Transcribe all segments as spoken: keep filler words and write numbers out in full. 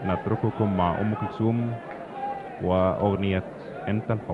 نترككم مع أم كلثوم وأغنية أنت الحب.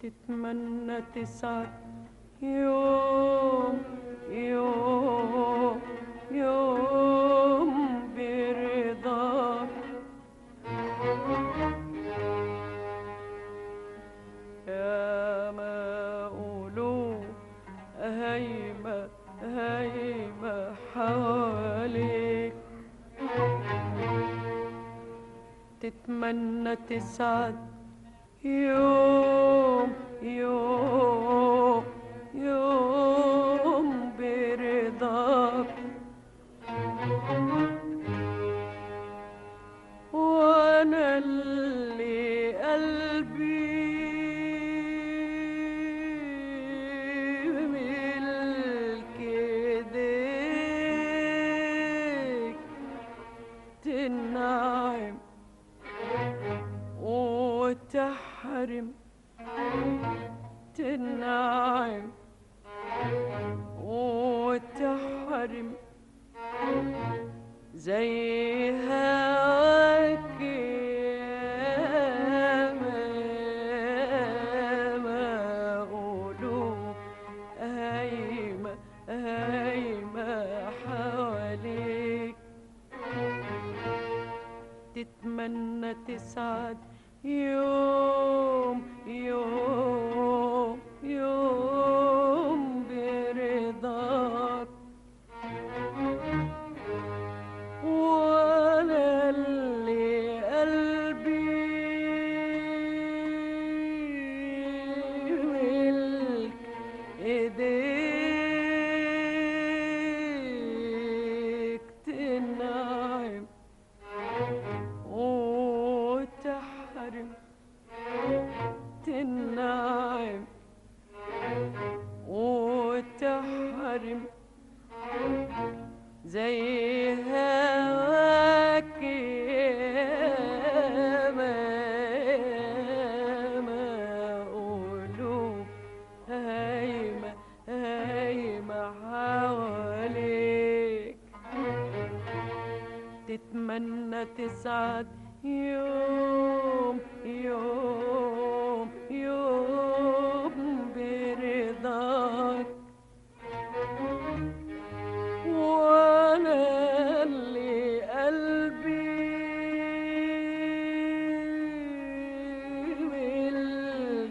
تتمنى تسعد يوم يوم يوم برضاك. يا ما قلوب هايمة هايمة حواليك تتمنى تسعد يوم يوم يوم برضاك. وانا اللي قلبي ملك ايديك تنعم وتحرم تنعم وتحرم زي هواك يا ما قلوب هايمة هايمة حواليك تتمنى تسعد يوم يوم يوم برضاك. وانا اللي قلبي ملك ايديك تنعم وتحرم تنعم وتحرم زي هواك يا ما قلوب هايمة هايمة حواليك تتمنى تسعد يوم يوم يوم برضاك. وانا اللي قلبي ملك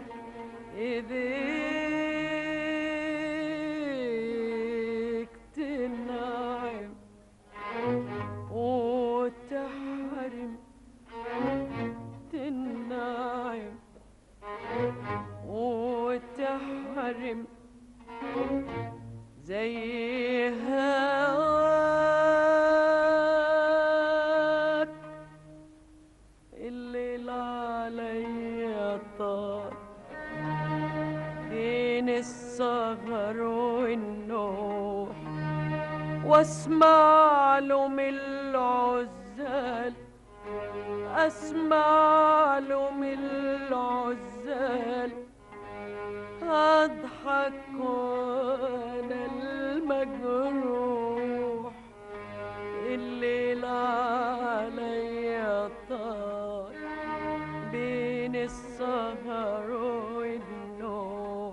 ايديك تنعم وتحرم تنعم وتحرم زي هواك. الليل عليا طار بين السهر والنوح واسمع له من العزال اسمع له من العزال اضحك وانا المجروح. الليل عليا طار بين السهر والنوح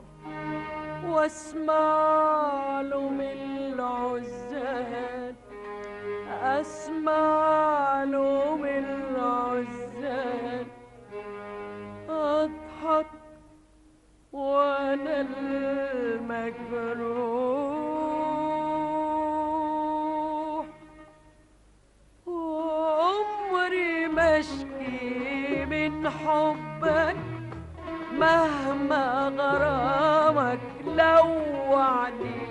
واسمع له من العزال اسمع له من العزال اضحك وانا المجروح. وعمري مشكي من حبك مهما غرامك لوعني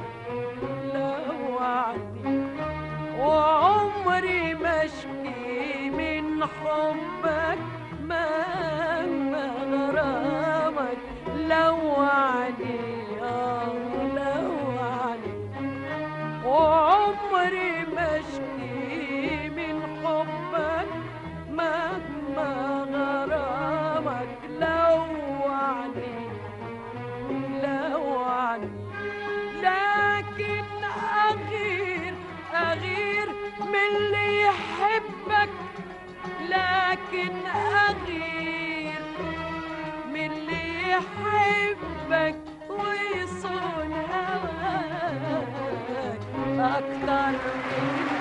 لوعني. وعمري مشكي من حبك مهما غرامك لوعني آه لوعني. وعمري مشكي من حبك مهما غرامك لوعني لوعني. لكن أغير أغير من اللي يحبك لكن أغير من اللي يحبك ويصون هواك أكتر مني.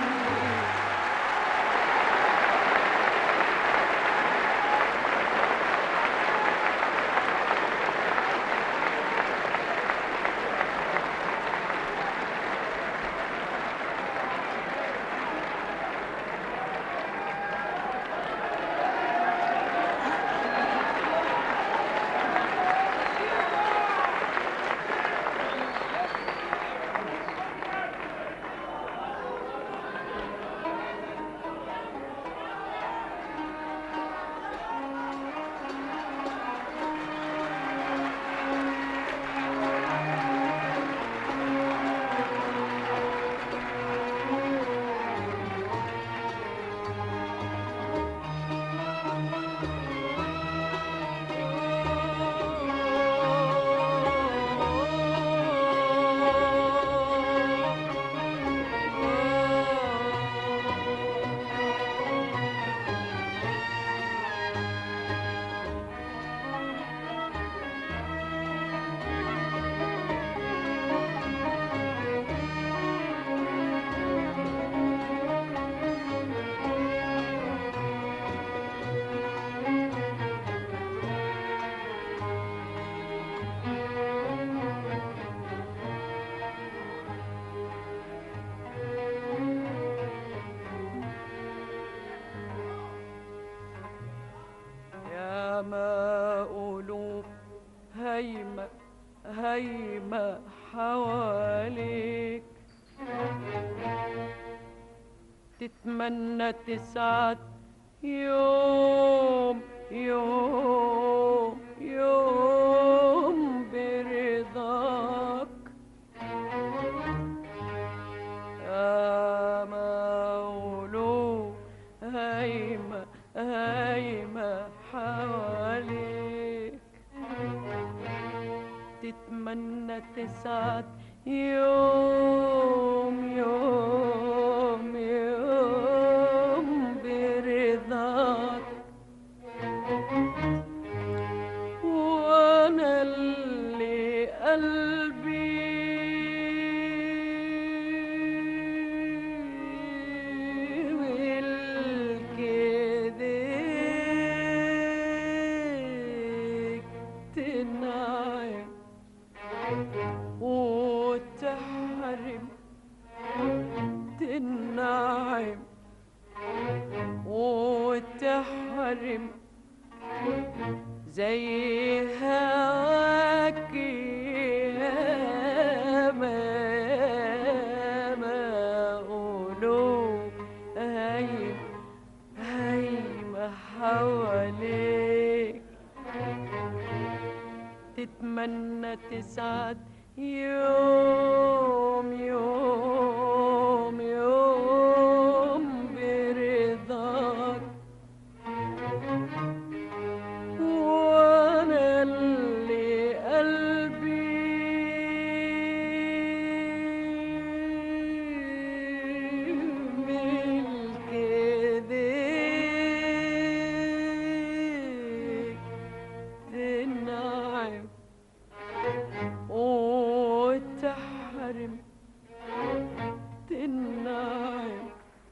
ياما قلوب هايمة هايمة حواليك، تتمنى تسعد يوم يوم يوم برضاك. ياما قلوب هايمة هايمة حواليك، تتمنى تسعد يوم يوم يوم برضاك. وانا اللي قلبي وتحرم تنعم وتحرم زي هواك ياما ما قلوب هايم هايمة حواليك، تتمنى تسعد يوم يوم يوم برضاك. وانا اللي قلبي ملك ايديك تنعم وتحرم تنعم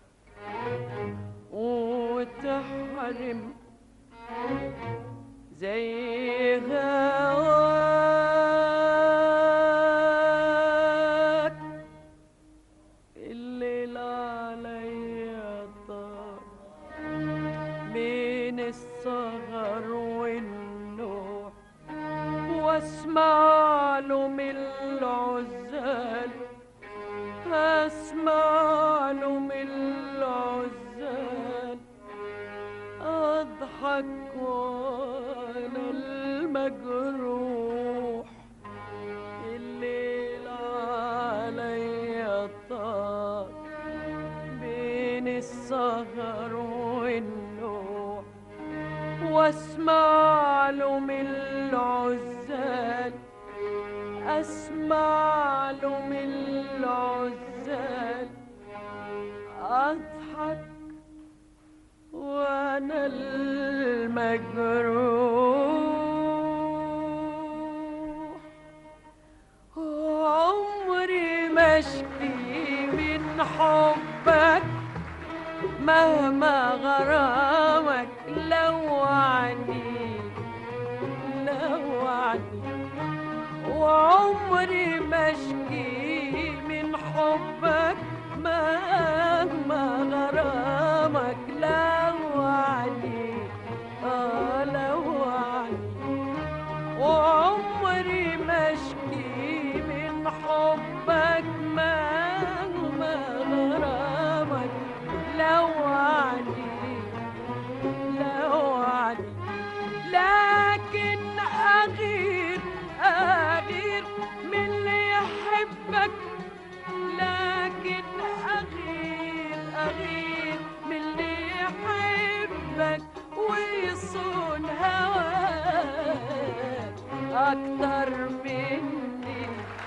وتحرم زي هواك. الليل عليا طار بين السهر والنوح، واسمع له من العزال اسمع له من العزال، اضحك وانا المجروح. الليل عليا طار بين السهر والنوح، واسمع له من العزال اسمع له من العزال، اضحك وانا المجروح. بشكي من حبك مهما غرامك لوعني لوعني، وعمري بشكي من حبك مهما غرامك لوعني آه لوعني، وعمري بشكي من حبك مهما غرامك لوعني لوعني، لكن أغير أغير من اللي يحبك، لكن أغير أغير من اللي يحبك ويصون هواك أكتر مني.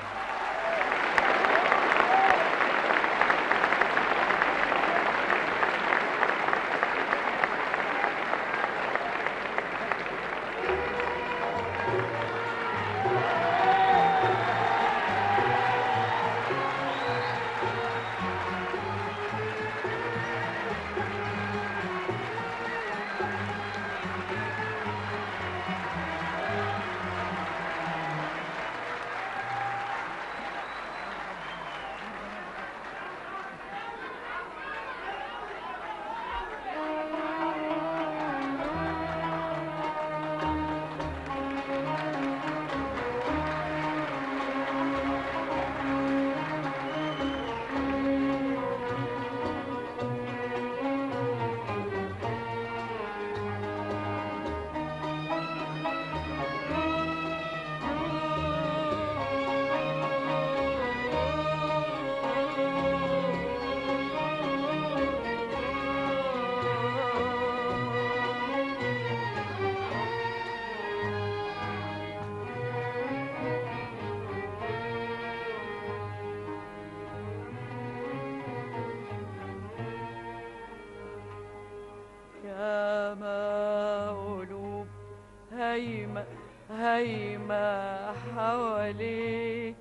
هايمة هايمة حواليك،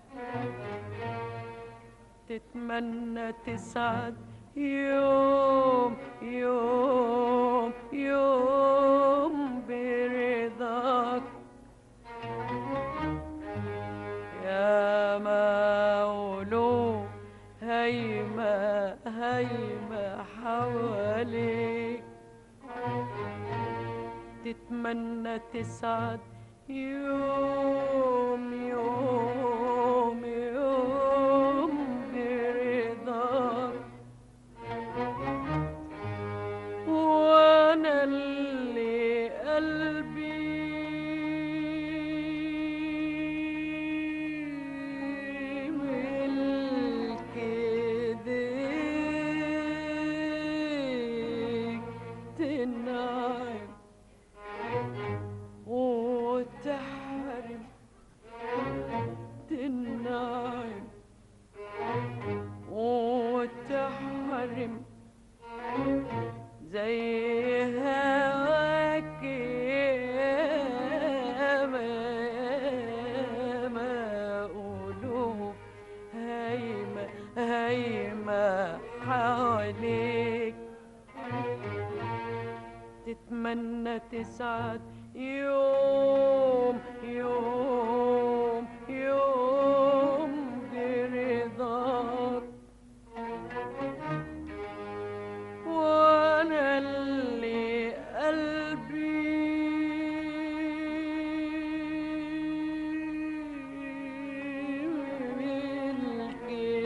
تتمنى تسعد يوم يوم يوم برضاك، يا مولود هايمة هايمة حواليك، تتمنى تسعد يوم يوم يوم برضاك، وانا اللي قلبي ملك ايديك تنعم وتحرم تنعم وتحرم زي هواك ما قلوب هايمة هايمة حواليك، تتمنى تسعد يوم يوم يوم برضاك، وانا اللي قلبي ملك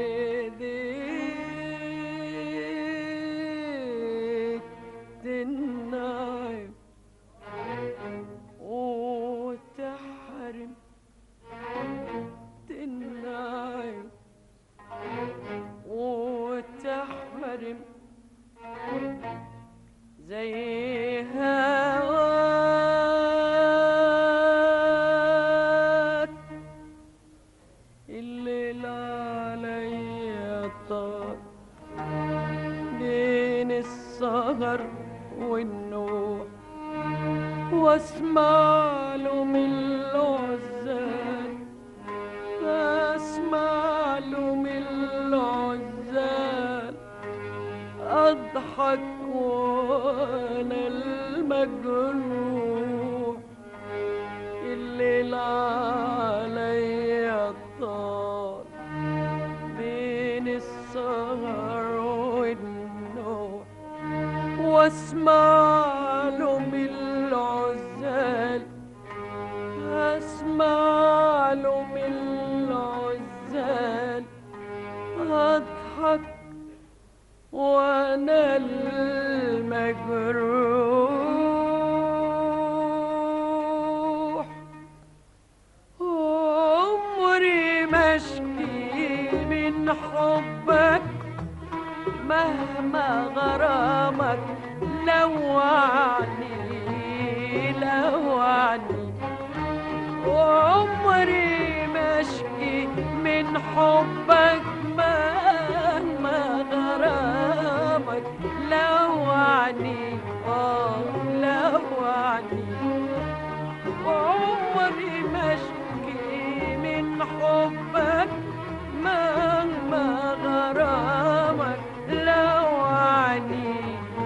ايديك تنعم وتحرم تنعم وتحرم زي هواك، الليل عليا طار بين السهر والنوح، واسمع له من العزال، اسمع له من الليل عليا طال بين السهر والنوم، واسمع له من العزال، اسمع له من العزال، اضحك وانا المجروح. عمري ما اشكي من حبك مهما غرامك لوعني لوعني. وعمري ما اشكي من حبك مهما غرامك لوعني اه لوعني. وعمري ما اشكي من حبك مهما غرامك لوعني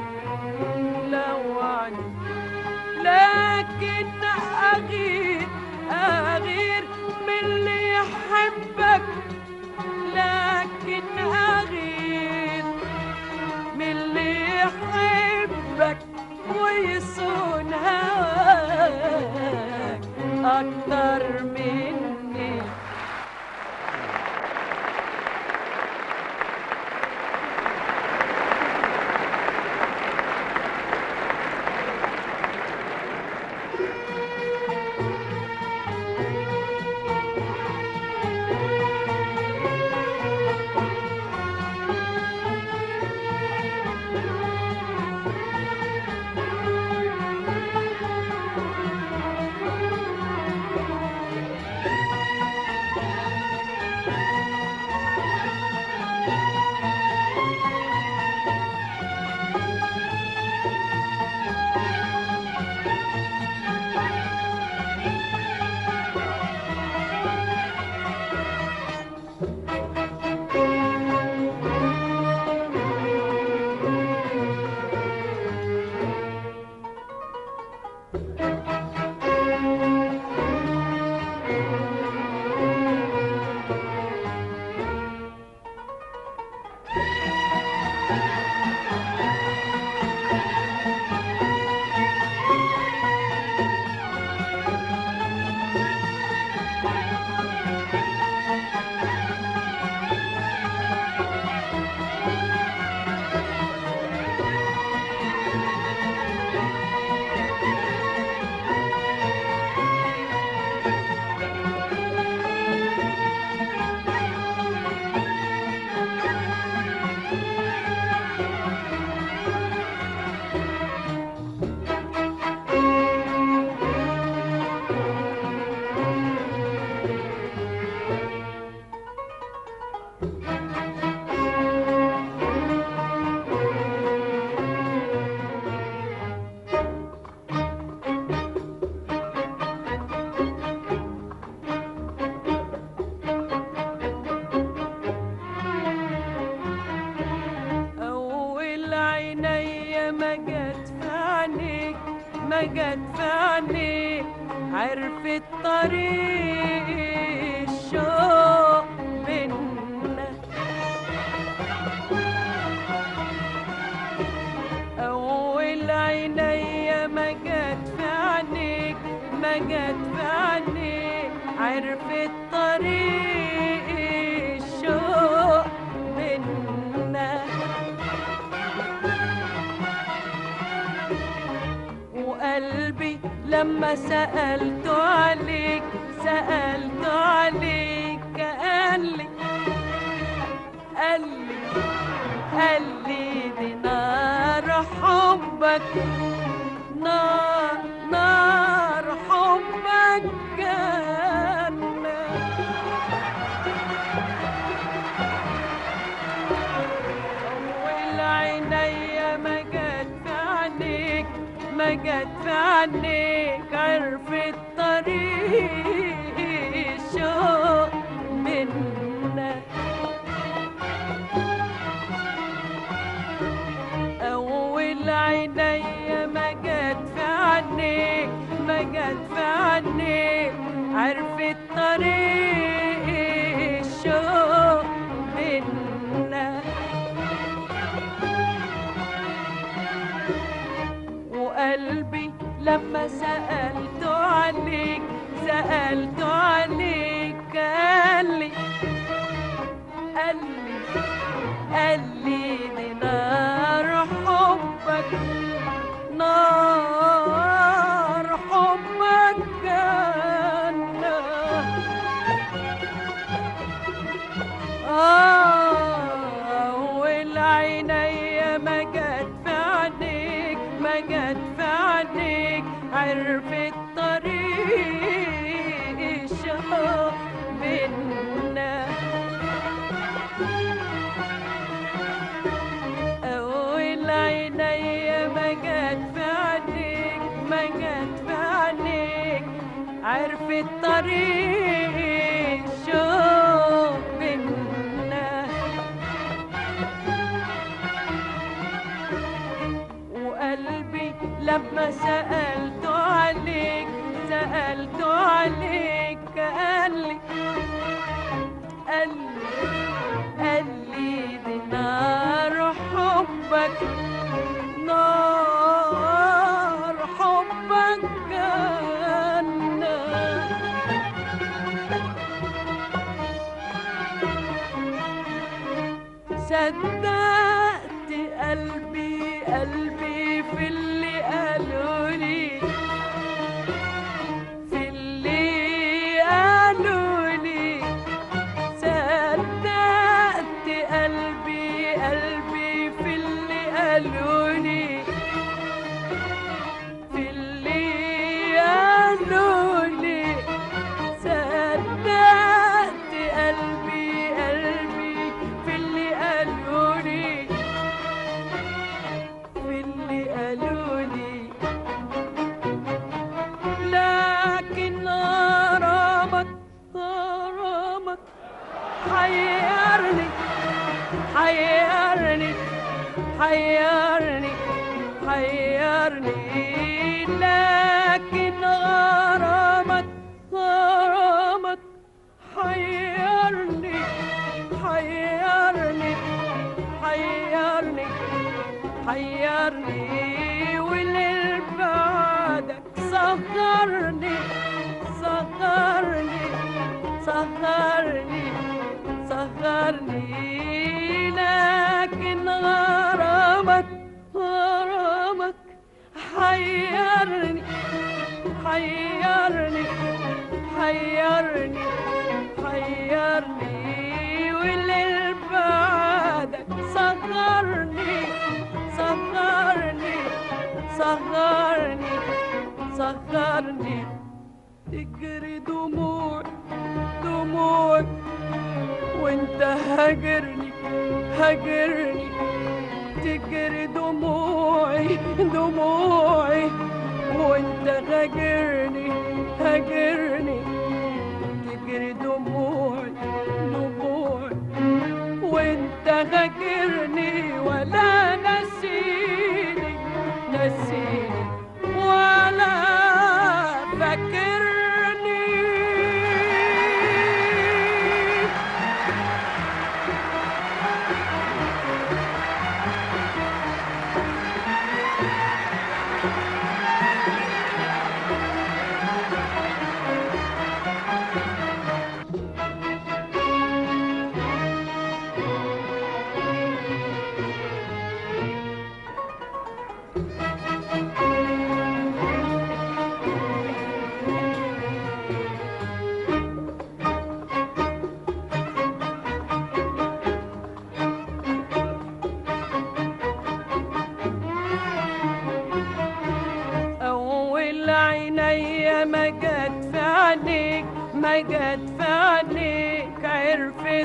لوعني. لكن أغير أغير من اللي يحبك، لكن أغير من اللي يحبك ويصون هواك أكتر مني. ما جت في عينيك عرفت طريق الشوق بينا. أول عينيا ما جت في عينيك ما جت في عينيك عرفت طريق الشوق بينا. وقلبي لما سألت عليك سألت عليك قالي قالي قالي دي نار حبك نار نار حبك جنة. أول عينيا ما جت في عينيك ما جت في عينيك عرفت طريق الشوق منا. أول عينيا ما جت في عينيك ما جت في عينيك عرفت طريق الشوق بينا، وقلبي لما سألته عليك سألته عليك قالي قالي قالي دي نار حبك، نار حبك جنة. آه والعينيا ما جت في عينيك ما جت في عينيك، عرفت طريق الشوق بينا. أول عينيا ما جت في عينيك ما جت في عينيك، عرفت طريق الشوق بينا. وقلبي لما سألته عليك سألته عليك قالي قالي قالي دي نار حبك، نار حبك جنة. صدقت قلبي قلبي في اللي قالولي، في اللي قالولي. صدقت قلبي قلبي في اللي قالولي، في اللي قالولي. صدقت قلبي قلبي في اللي قالولي، في اللي قالولي. لكن غرامك غرامك حيرني حيرني حيرني حيرني. لكن غرامك غرامك حيرني حيرني حيرني حيرني. وليل بعدك سهرني سهرني سهرني سهرني. لكن غرامك غرامك حيرني حيرني حيرني حيرني. والليل بعدك سهرني سهرني سهرني سهرني. تجري دموع دموع وانت هاجرني هاجرني. تجري دموعي دموعي وانت هاجرني هاجرني. تجري دموعي دموعي وانت هاجرني ولا نسيني نسيني ولا فاكرني. ما جت في عينيك ما جت في عينيك، عرفت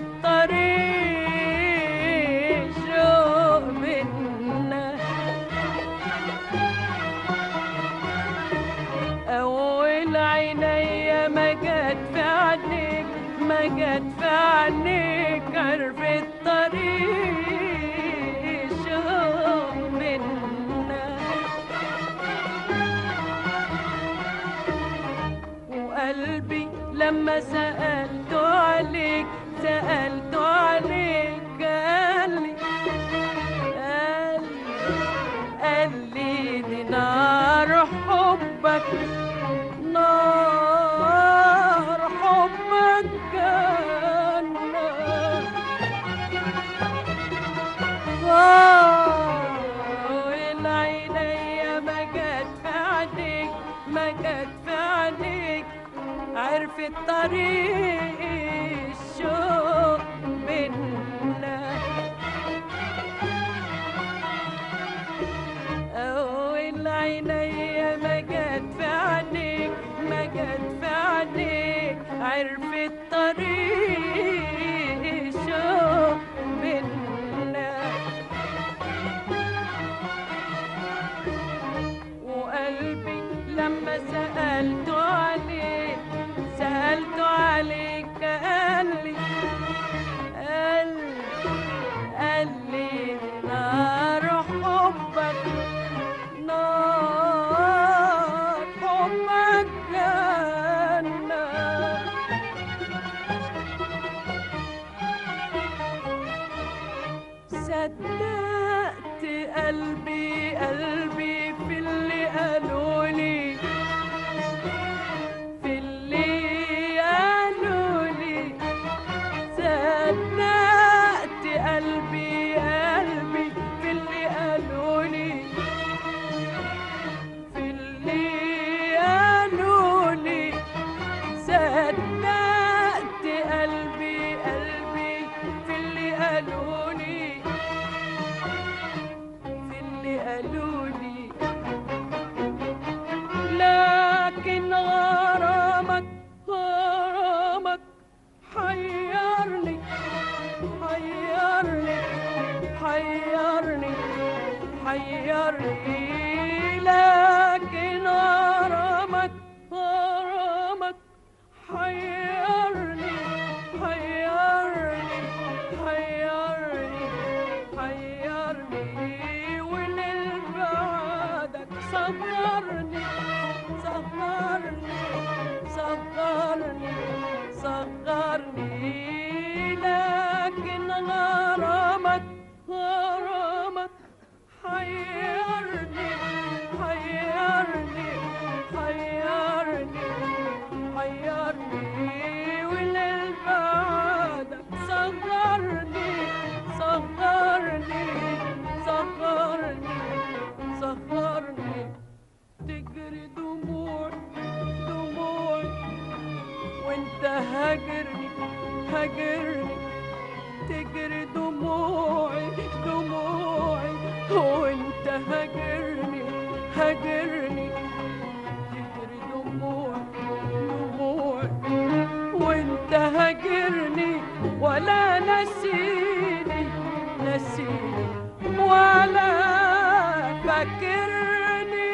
طريق شوق بينا. أول عينيا ما جت في عينيك ما جت في عينيك، عرفت طريق شوق بينا. وقلبي لما سألت عليك سألت عليك قالي قالي قالي دي نار حبك نار حبك جنة والعينيا ما جت في عينيك ما جت في عينيك عرفت طريق الشوق بينا والعينيا ما جت في عينيك ما جت في عينيك عرفت طريق الشوق بينا وقلبي لما سألت عليك سألت عليك قالي قالي قالي نار حبك نار حبك جنة صدقت قلبي قلبي في اللي قالولي في اللي قالولي صدقت قلبي قلبي في اللي قالولي في اللي قالولي صدقت قلبي قلبي في اللي قالولي في اللي قالولي لكن غرامك غرامك حيرني حيرني حيرني حيرني لكن غرامك غرامك حيرني حيرني حيرني حيرني وللبعدك صغرني صغرني صغرني صغرني لكن غرامك غرامك حيرني حيرني حيرني حيرني وللبعدك صغرني صغرني صغرني صغرني تجري دموعي دموعي وانت هاجرني هاجرني تجري دموعي دموعي وانت هاجرني هاجرني تجري دموعي دموعي وانت هاجرني ولا نسيني نسيني ولا فاكرني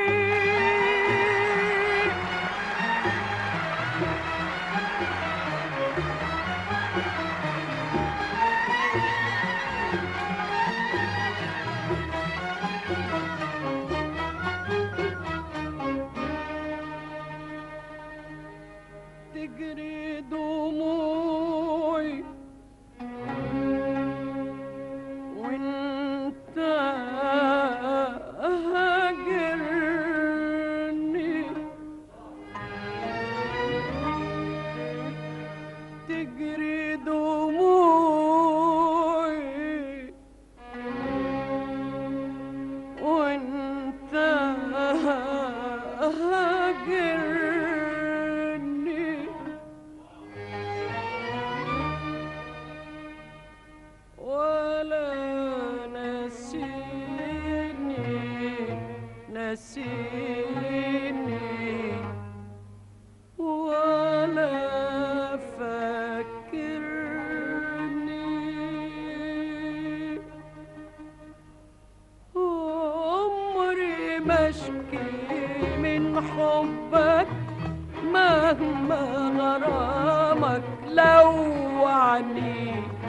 تجري دموعي وانت هاجرني تجري دموعي وانت هاجرني ولا نسيني نسيني ولا فاكرني عمري ما اشكي من حبك مهما غرامك لوعني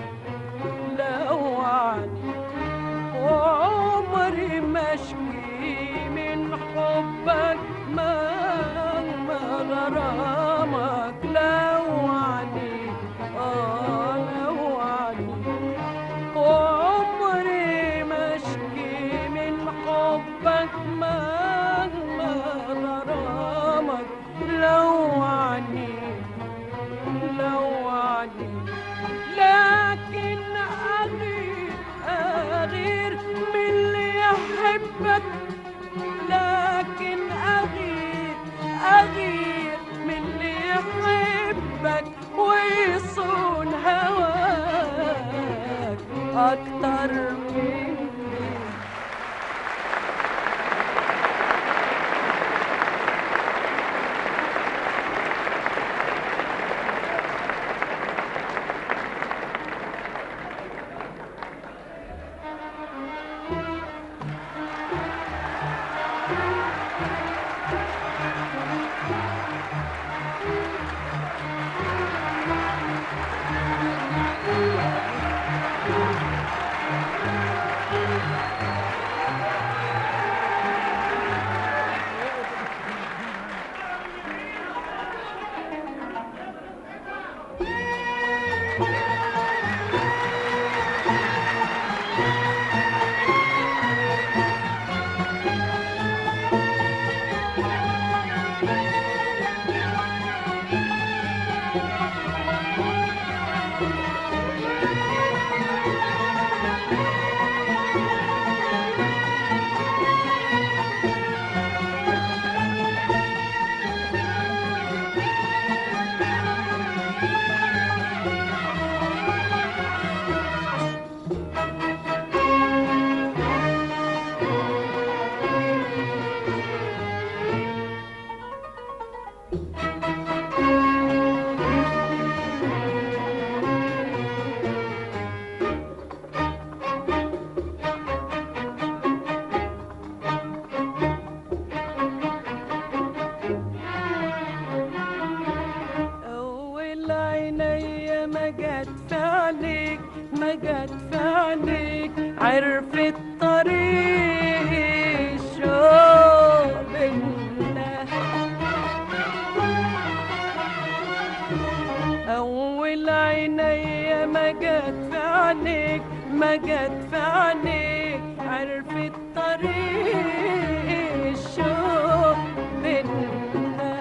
لوعني وعمري ما اشكي من حبك مهما غرامك جت في عينيك ما جت في عينيك عرفت طريق الشوق بينا. أول عينيا ما جت في عينيك ما جت في عينيك عرفت طريق الشوق بينا.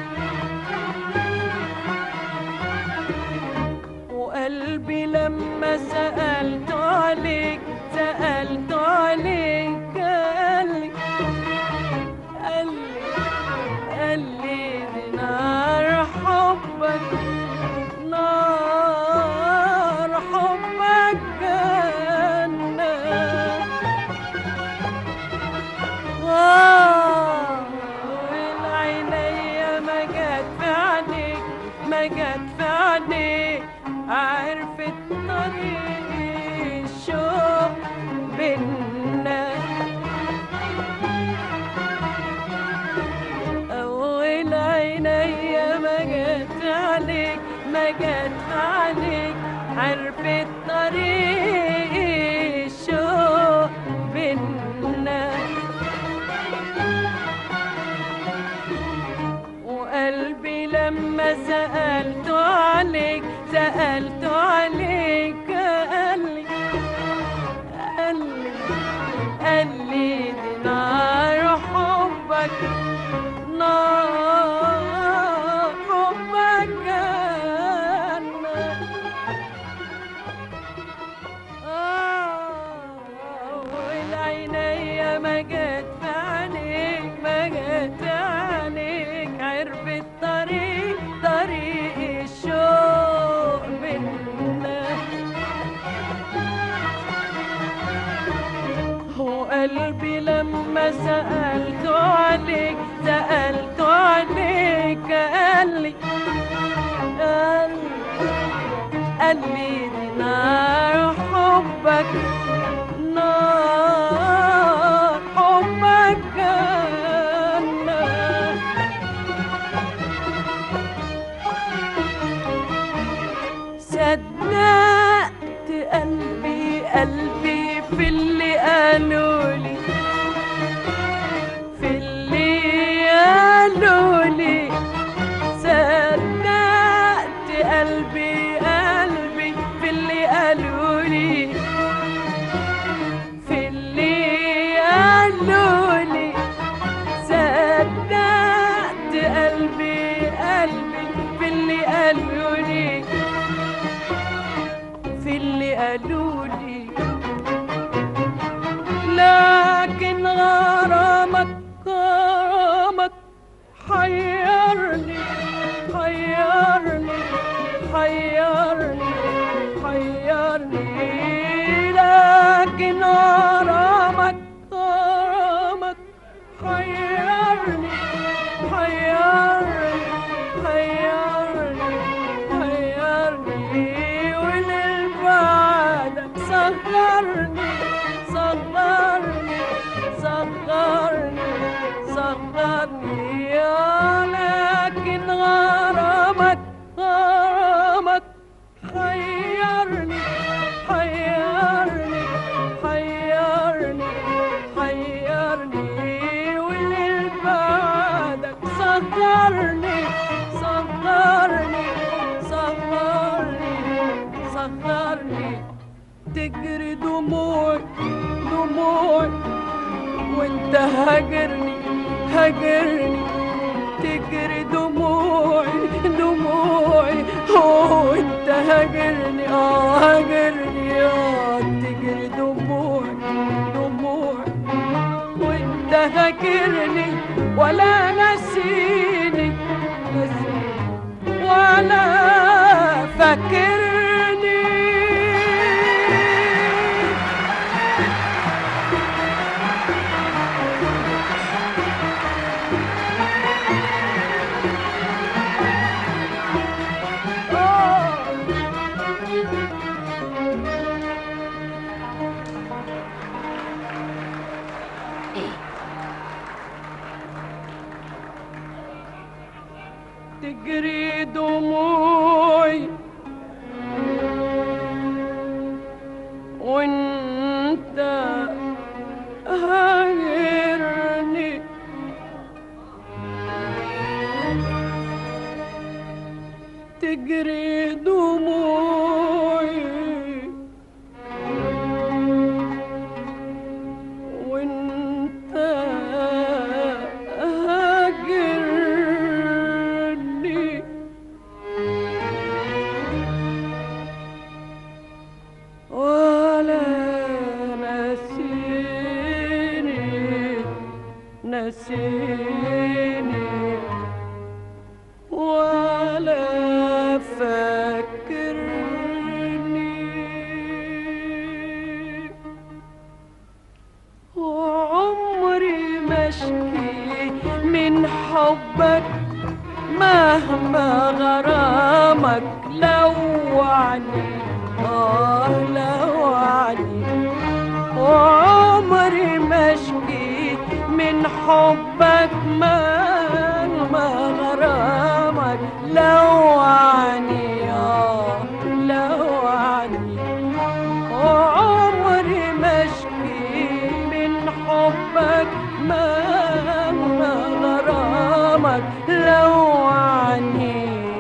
وقلبي لما سألت عليك سألت عليك قالي قالي قالي دي نار حبك نار حبك جنة. آه والعينيا ما جت في عينيك ما جت في عينيك عرفت طريق الشوق بينا. أول عينيا ما جت عليك ما جت عليك عرفت طريق الشوق بينا. وقلبي لما سألت عليك سألت عليك قالي قالي قالي دي نار حبك نار حبك جنة. آه والعينيا ما جت في عينيك ما جت في عينيك عرفت طريق طريق الشوق بينا. وقلبي لما سألت عليك سألت عليك قالي قالي قالي دي نار حبك نار حبك جنة. صدقت قلبي قلبي في اللي قالولي في اللي قالولي. صدقت قلبي قلبي في اللي قالولي في اللي قالولي. صدقت قلبي قلبي في اللي قالولي في اللي قالولي. لكن غرامك غرامك حيرني حيرني حيرني حيرني. لكن غرامك غرامك حيرني حيرني حيرني حيرني. وللبعدك صغرني صغرني صغرني صغرني. لكن غرامك غرامك حيرني حيرني حيرني حيرني. وللبعدك صغرني صغرني صغرني صغرني. تجري دموعي دموعي وانت هاجرني هاجرني. تجري دموعي دموعي وانت هاجرني اه هاجرني اه. تجري دموعي دموعي وانت هاجرني ولا نسيني نسيني ولا فاكرني. تجري دموعي تجري دموعي وانت هاجرني ولا نسيني نسيني ولا فكرني وعمري مشكي من حبك مهما غرامك لوعني آه لوعني وعمري مشكي من حبك مهما غرامك لوعني آه لوعني وعمري مشكي من حبك مهما غرامك لوعني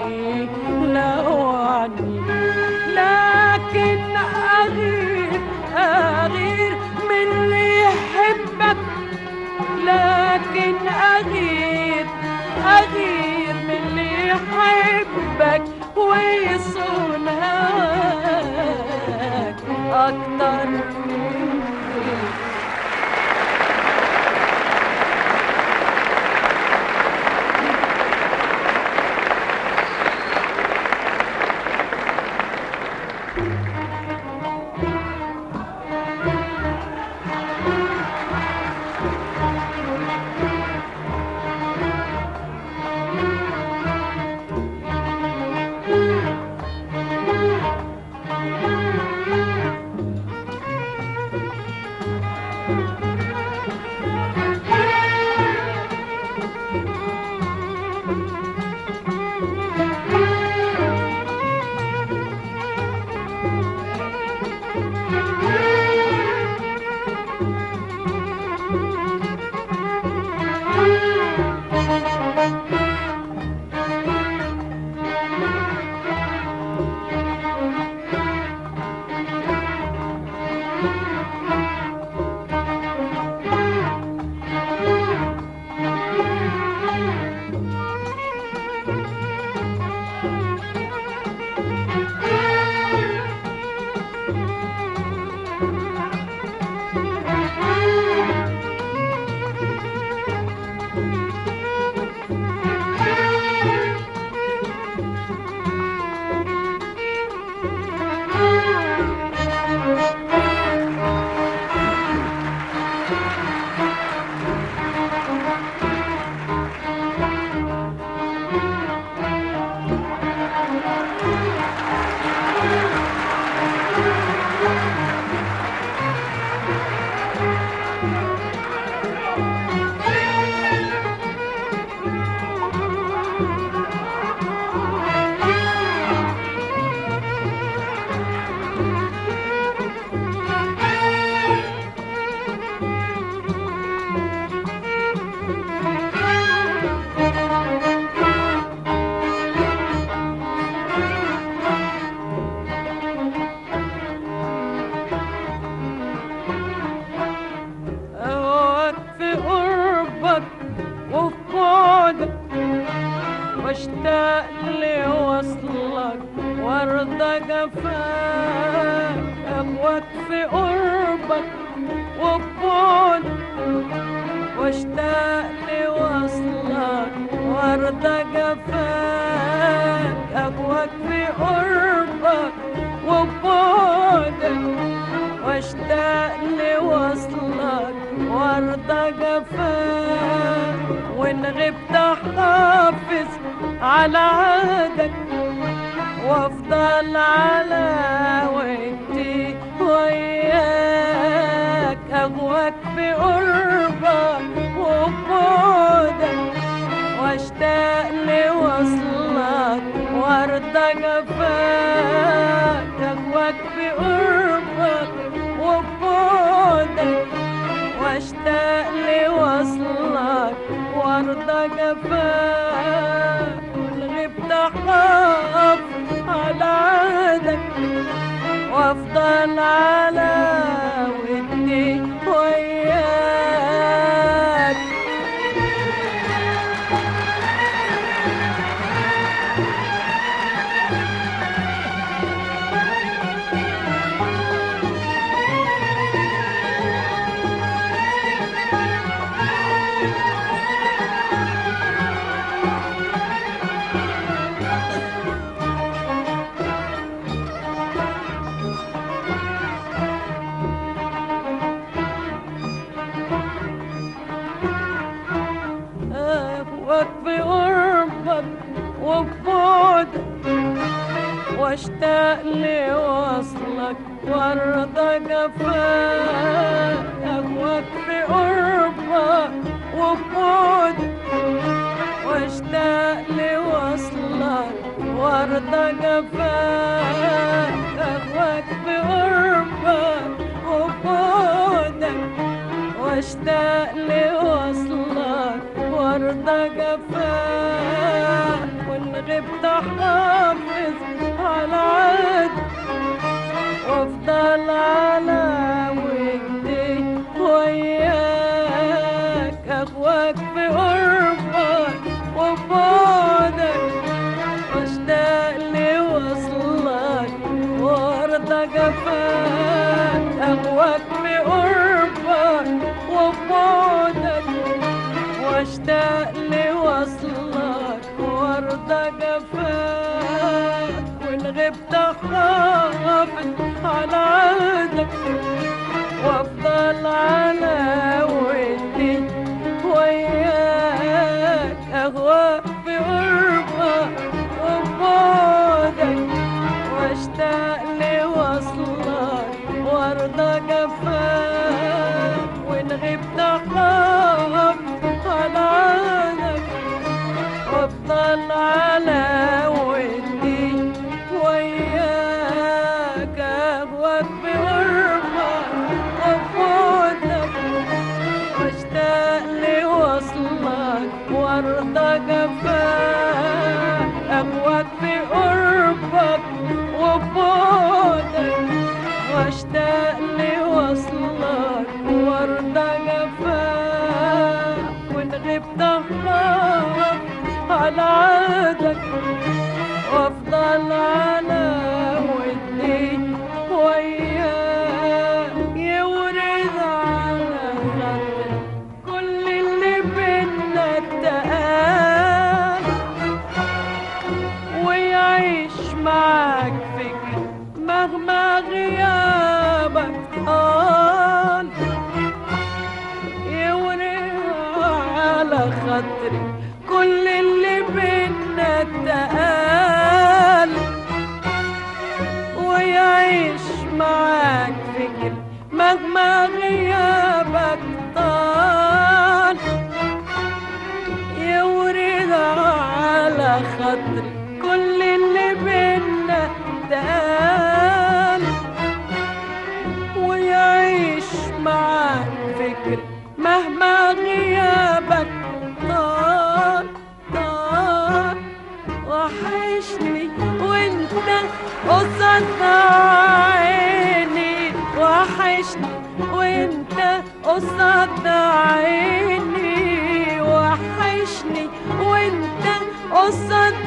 لوعني لكن أغير أغير من اللي يحبك لكن أغير أغير من اللي يحبك ويصون هواك أكتر مني واشتاق لوصلك وارضى جفاك اهواك في قربك وبعدك واشتاق لوصلك وارضى جفاك اهواك في قربك وبعدك واشتاق لوصلك وارضى جفاك وان غبت حافظ على عهدك وافضل على ودي وياك اهواك بقربك وبعدك واشتاق لوصلك وارضى جفاك اهواك بقربك وبعدك واشتاق لوصلك وارضى جفاك والغبت حافظ وبعدك واشتاق لوصلك وارضى جفاك اهواك في قربك وبعدك واشتاق لوصلك وارضى جفاك اهواك في قربك وبعدك واشتاق لوصلك وارضى جفاك وان غبت احافظ على عهدك وافضل على ودي وياك اهواك في قربك وبعدك واشتاق لوصلك وارضى جفاك اهواك في قربك وبعدك واشتاق لوصلك وارضى جفاك وان غبت احافظ على عهدك وافضل على ودي وياك اهواك في قربك وبعدك واشتاق لوصلك وارضى جفاك وان غبت احافظ على عهدك وافضل على ودي وياك اهواك في قربك وبعدك واشتاق لوصلك وارضى جفاك اهواك في قربك وبعدك واشتاق لوصلك وارضى جفاك وان غبت احافظ على عهدك وافضل على ودي وياك يورد على خاطري كل اللي بينا اتقال ويعيش معاك فكر مهما غيابك طال يورد على خاطري كل اللي بينا اتقال ويعيش معاك فكر مهما غيابك طال يورد على خاطري كل اللي بينا اتقال ويعيش معاك فكر مهما غيابك طال طال وحشني وانت قصاد عيني وحشني وانت قصاد عيني وحشني وانت قصاد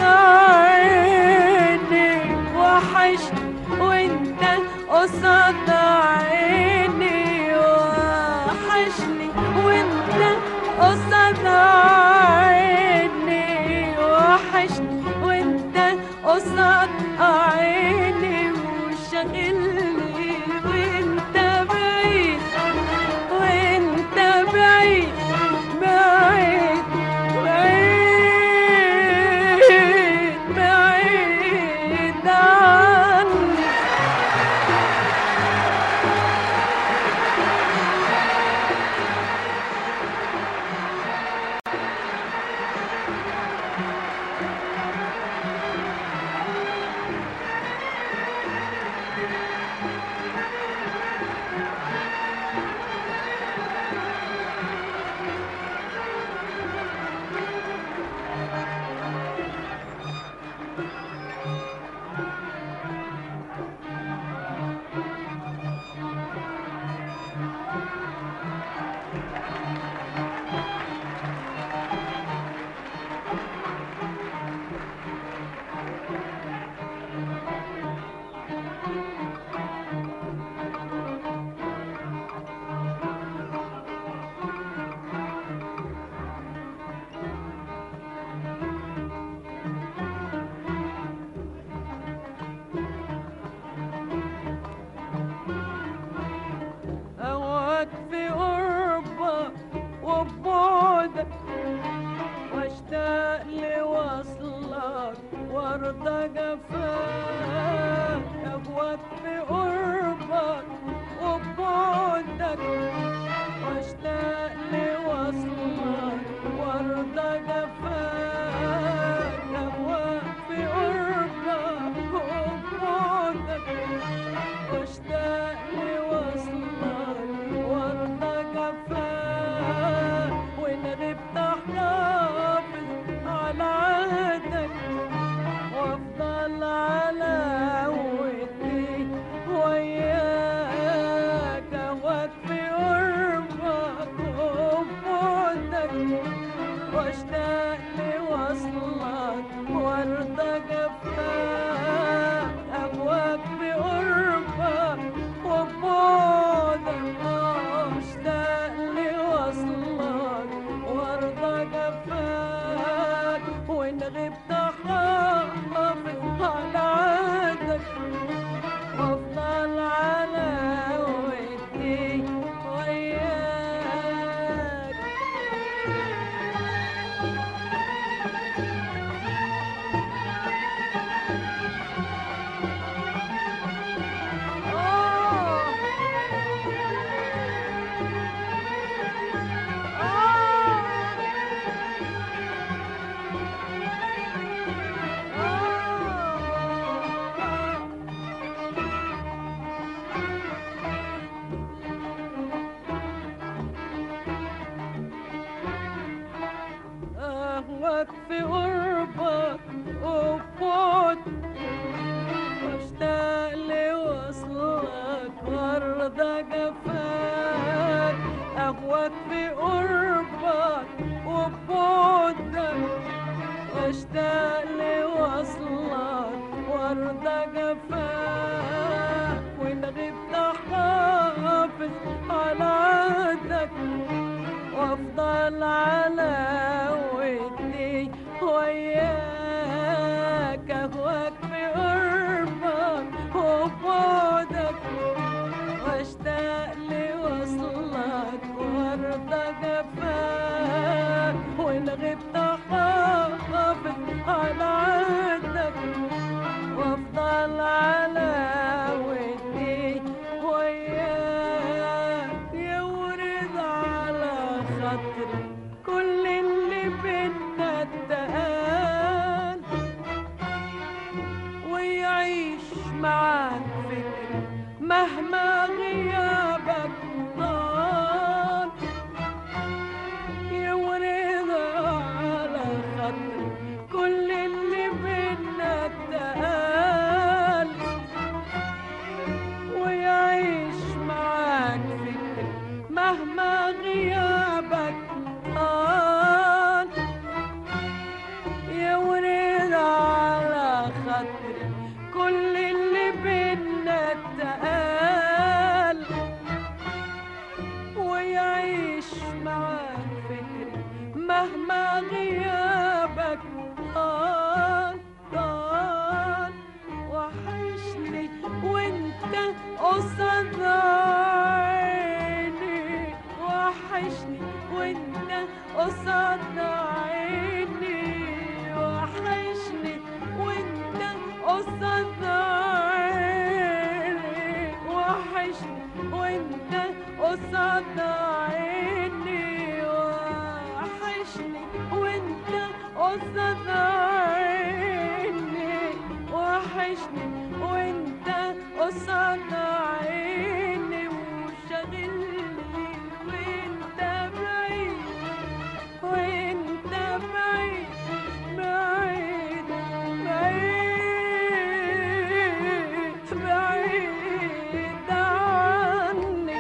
عيني وحشني وانت قصاد عيني وحشني وانت قصاد عيني وحشني وانت قصاد عيني وشاغلني وانت بعيد وانت بعيد بعيد بعيد بعيد عني وارضى جفاك أهواك في قربك وبعدك واشتاق لوصلك وارضى جفاك أهواك في قربك وبعدك واشتاق لوصلك وارضى جفاك وإن غبت أحافظ على عهدك وافضل على ودي وياك أهواك في قربك وبعدك واشتاق لوصلك وارضى جفاك أهواك في قربك وبعدك واشتاق لوصلك وارضى جفاك وإن غبت حافظ على عهدك وافضل على ودي وياك آه آه أهواك في قربك وبعد واشتاق لوصلك وارضى جفاك أهواك في قربك وبعدك واشتاق لوصلك وارضى جفاك وإن غبت حافظ على عهدك وافضل على ودي وياك أهواك في قربك وبعدك واشتاق لوصلك وارضى جفاك وإن غبت حافظ على عهدك وافضل على ودي وياك يورد على خاطري كل اللي بينا اتقال ويعيش معاك فكري مهما غيابك طال يورد على خاطري كل اللي بينا اتقال ويعيش معاك فكري مهما غيابك طال يورد على خاطري كل اللي بينا اتقال ويعيش معاك فكري مهما غيابك طال طال وحشني وانت قصاد عيني وحشني وانت قصاد عيني وحشني وانت قصاد عيني وحشني وانت قصاد عيني وحشني وانت قصاد عيني وحشني وانت قصاد عيني وشاغلني وانت بعيد وانت بعيد بعيد بعيد بعيد عني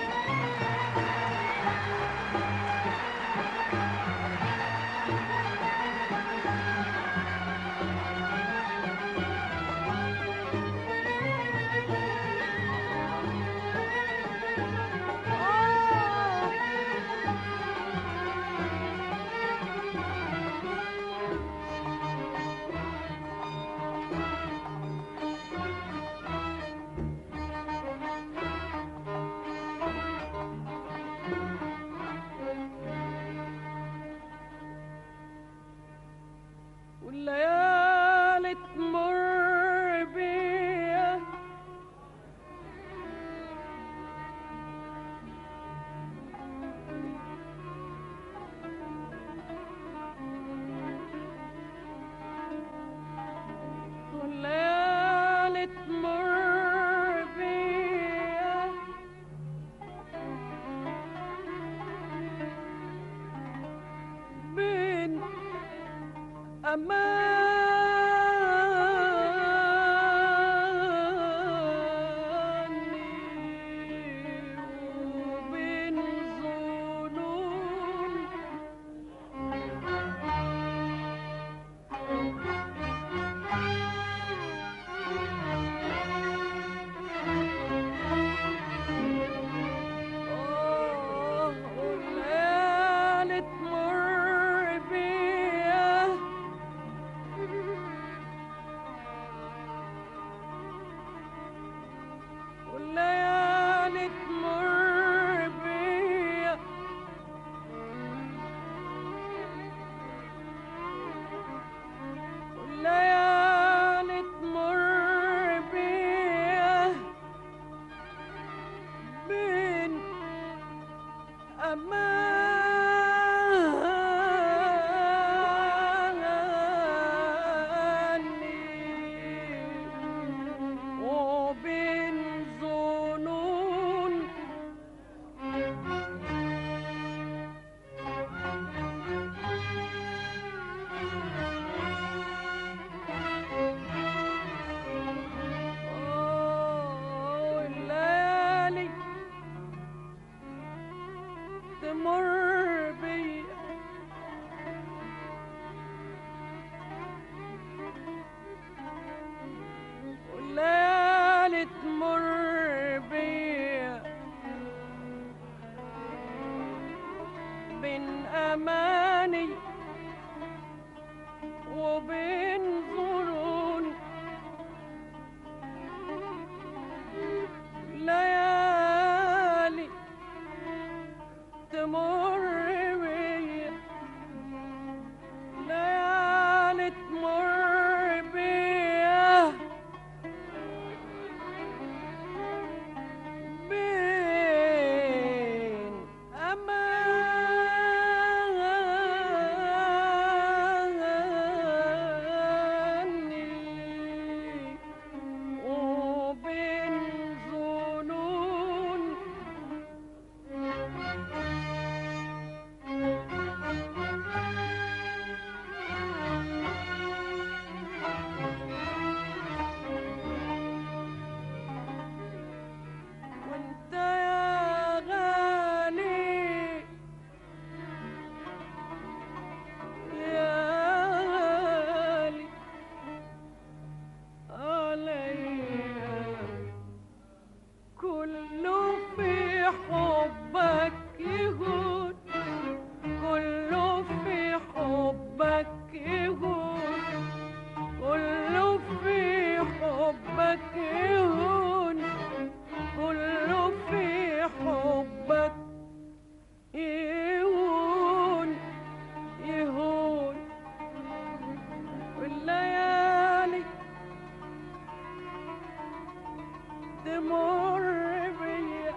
تمر بيا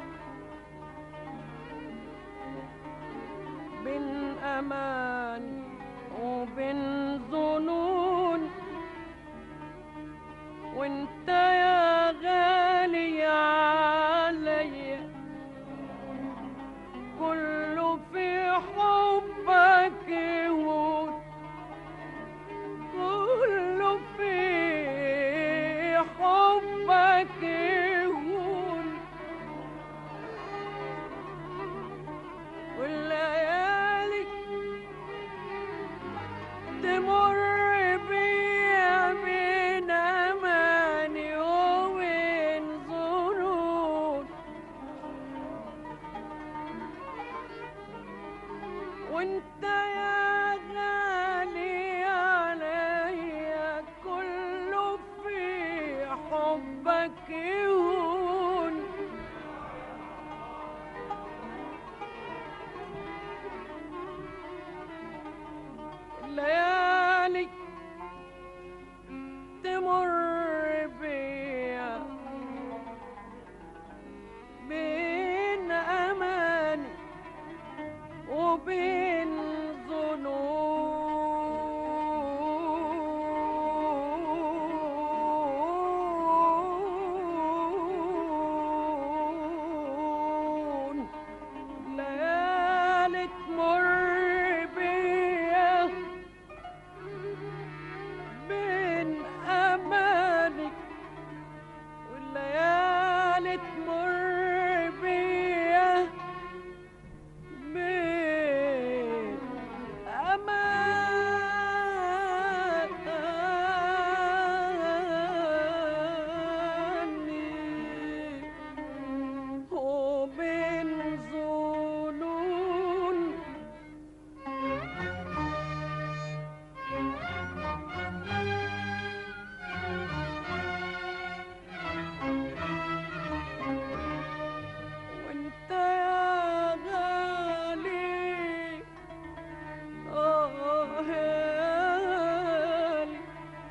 بين أمان وبين ظنون، وانت يا غالي عليا كله في حبك يهون، كله في حبك يهون. والليالي تمر بيا بين أماني وبين ظنون، وانت يا غالي عليا كله في حبك يهون. الليالي تمر بيا بين أماني وبين ظنون. ليالي تمر بيا بين أماني، والليالي تمر بيا بين أماني وبين ظنون. وانت يا غالي آه غالي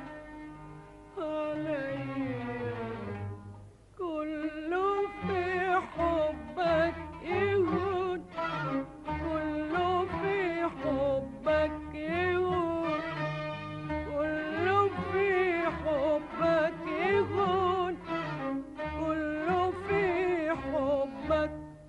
عليا كله في حبك يهون، كله في حبك يهون، كله في حبك يهون، كله في حبك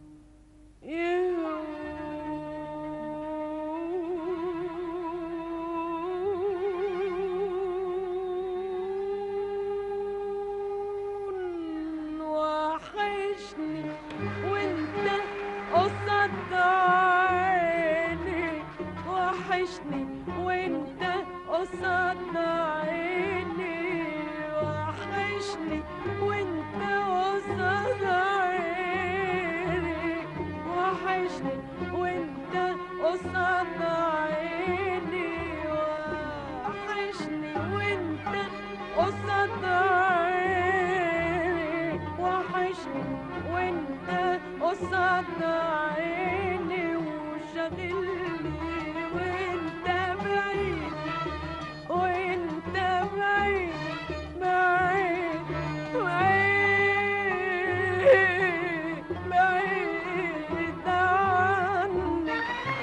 يهون. وحشني وانت قصاد عيني، وحشني وانت قصاد عيني، وحشني وانت قصاد عيني، وحشني وانت قصاد عيني، وحشني وانت قصاد عيني، وحشني وانت قصاد عيني، وشاغلني وانت بعيد، وانت بعيد بعيد بعيد بعيد عني.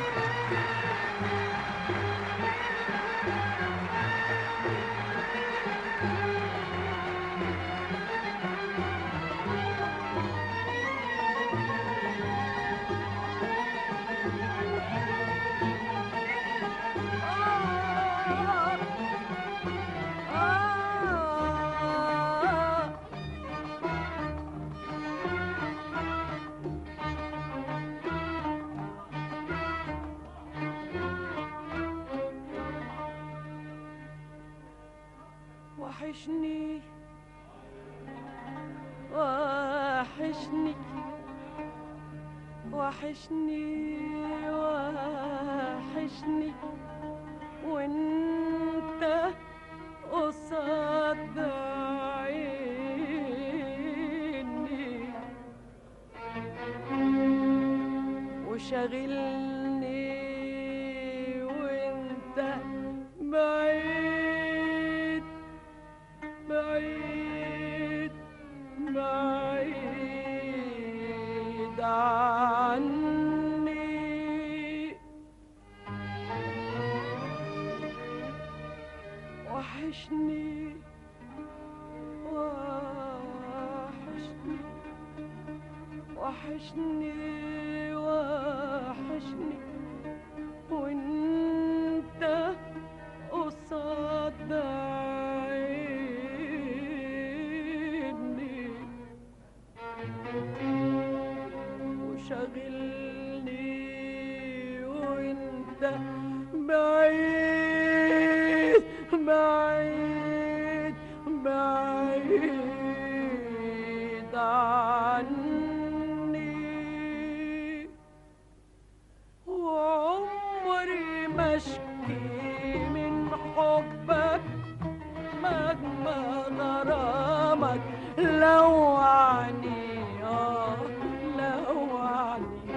وحشني وحشني وحشني وحشني وانت قصاد عيني، وشاغلني وانت بعيد بعيد بعيد وحشني وحشني وانت قصاد عيني وشغلني وانت بعيد بعيد بعيد عني وعمري ما اشكي من حبك مهما غرامك لوعني اه لوعني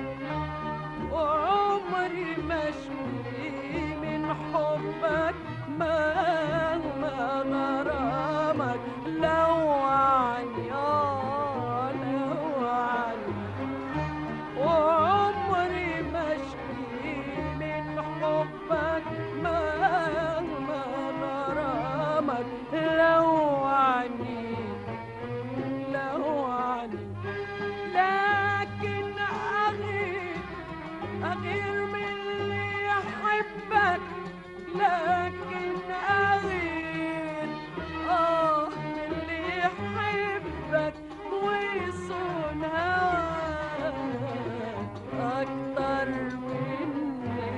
وعمري ما اشكي من حبك مهما غرامك لوعني اه لوعني وعمري ما اشكي من حبك مهما غرامك لوعني لوعني لكن أغير أغير من اللي يحبك لكن أغير آه من اللي يحبك ويصون هواك أكتر مني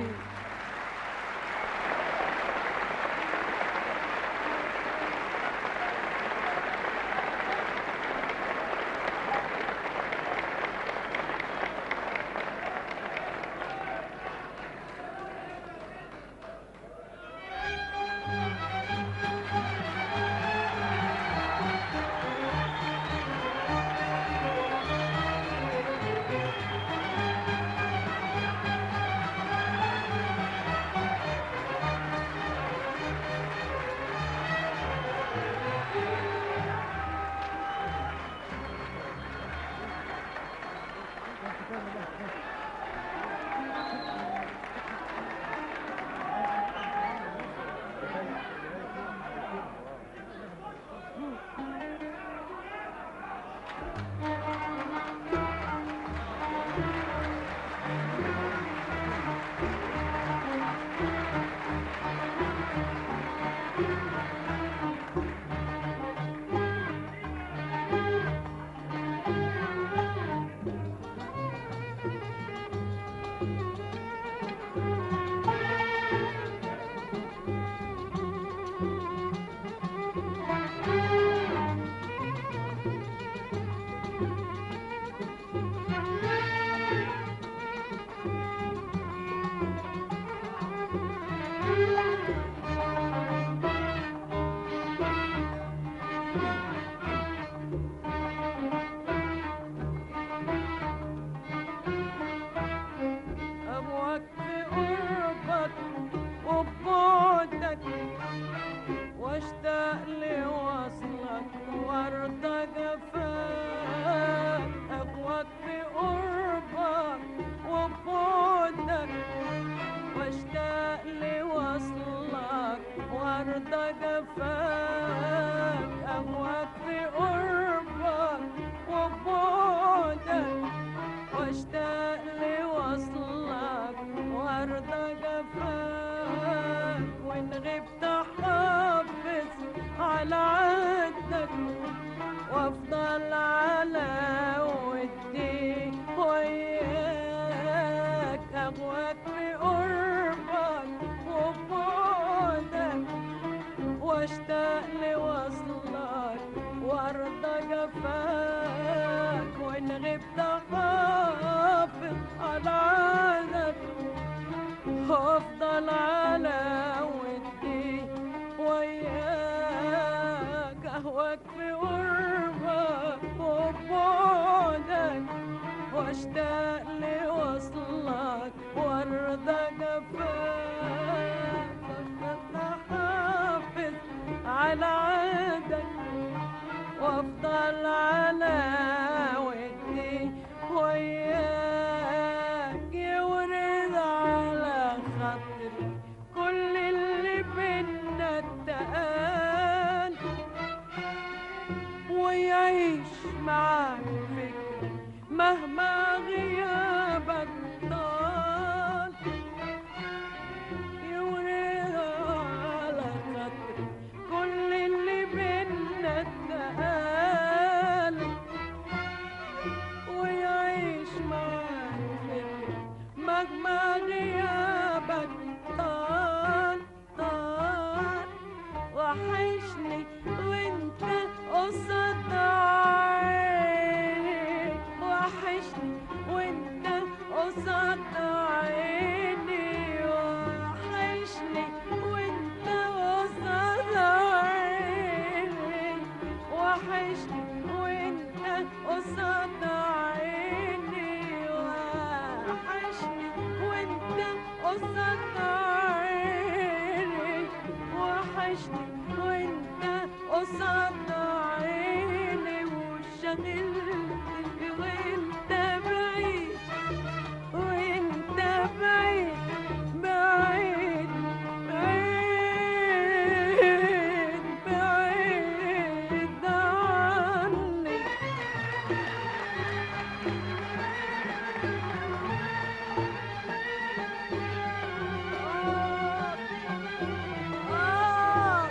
أبوك في قربك وبعدك واشتاق لوصلك وارضى جفاك أبوك في قربك وبعدك واشتاق لوصلك وارضى جفاك أبوك في قربك وبعدك واشتاق لوصلك وارضى جفاك وان غبت حافظ على عهدك وافضل على ودي وياك اغواك في قربك وبعدك واشتاق لوصلك وارضى جفاك وان غبت حافظ على عهدك وافضل على ودي وياك اهواك في قربك وبعدك واشتاق لوصلك وارضى جفاك احافظ على عهدك وافضل على ودي وياك يورد على خاطري كل اللي بينا اتقال ويعيش معاك فكري مهما غيابك طال يورد على خاطري كل اللي بينا اتقال ويعيش معاك فكري مهما غيابك طال طال وحشني وانت قصاد عيني وحشني وانت قصاد عيني وحشني وانت قصاد عيني وحشني وانت قصاد عيني وحشني وانت قصاد عيني وحشني وانت قصاد عيني وشغلتني وانت بعيد وانت بعيد بعيد بعيد بعيد عني آه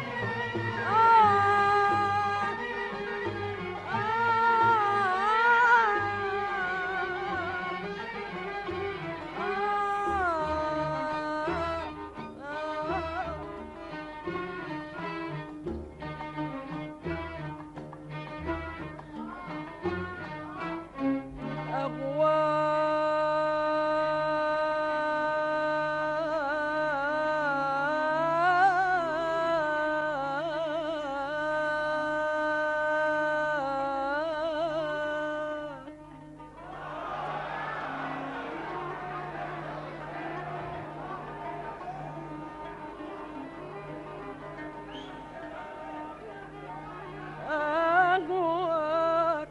أغوار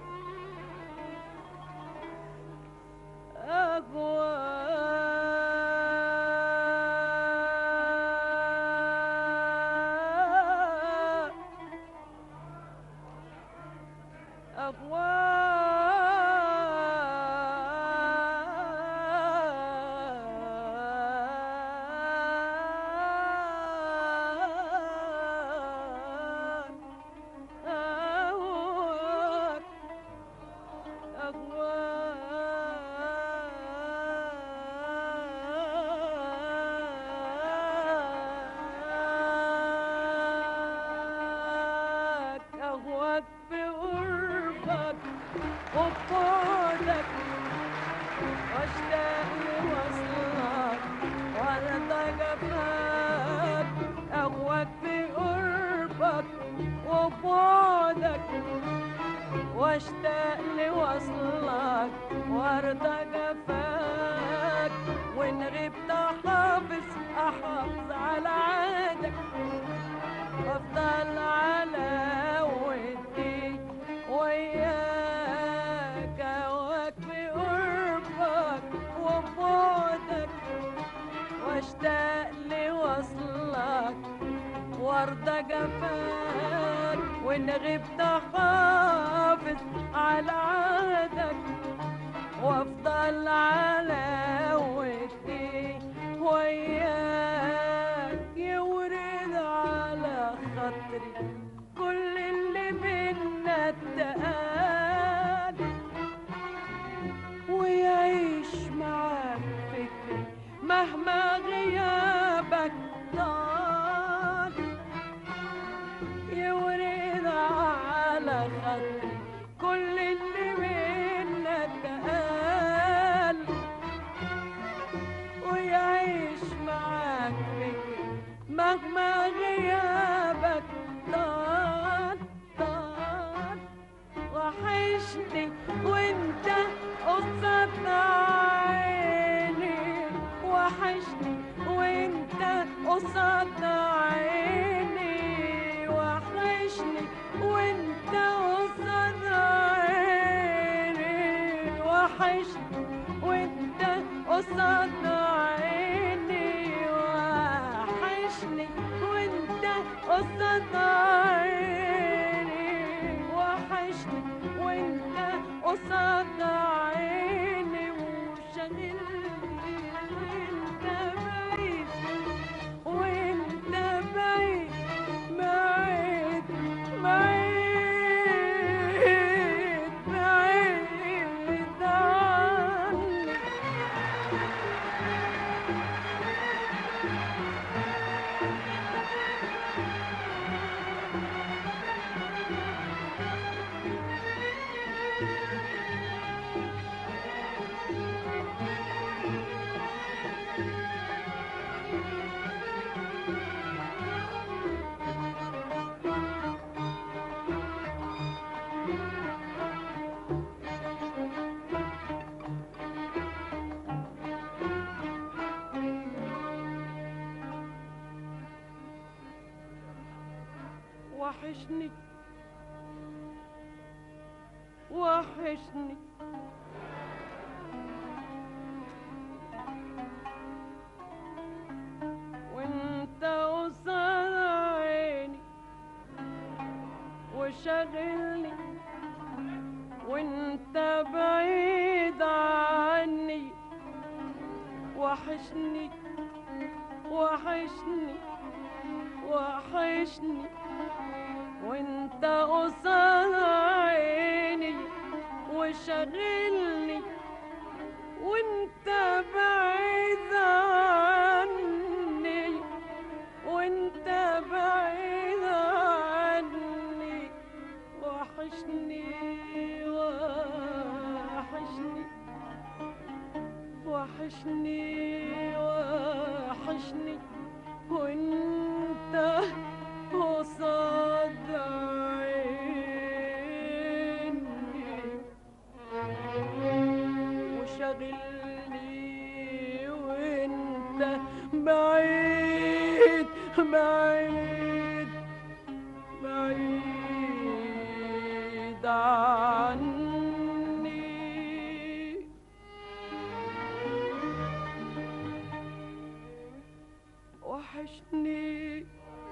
أغوار أغوار أغواك أغواك بقربك وبعدك واشتاق لوصلك وارضى جفاك أغواك بقربك وبعدك واشتاق لوصلك وارضى جفاك وان غبت احافظ احافظ على عهدك وافضل على ودي وياك اهواك بقربك وبعدك واشتاق لوصلك وارضى جفاك وان غبت احافظ على عهدك وافضل على ودي وياك يورد على خاطري كل اللي بينا اتقال ويعيش معاك فكري مهما غيابك طال يورد على خاطري كل اللي بينا اتقال ويعيش معاك فكري مهما غيابك طال طال وحشني وانت قصاد عيني وحشني وانت قصاد عيني وحشني وانت قصاد عيني وحشني وانت قصاد عيني وحشني وانت قصاد عيني وحشني وانت قصاد وحشني وانت قصاد عيني وشاغلني وانت بعيد عني وحشني وحشني وحشني وانت قصاد عيني وشاغلني وانت بعيد عني وانت بعيد عني وحشني وحشني وحشني وحشني وانت قصاد عيني وشاغلني وانت بعيد بعيد بعيد عني وحشني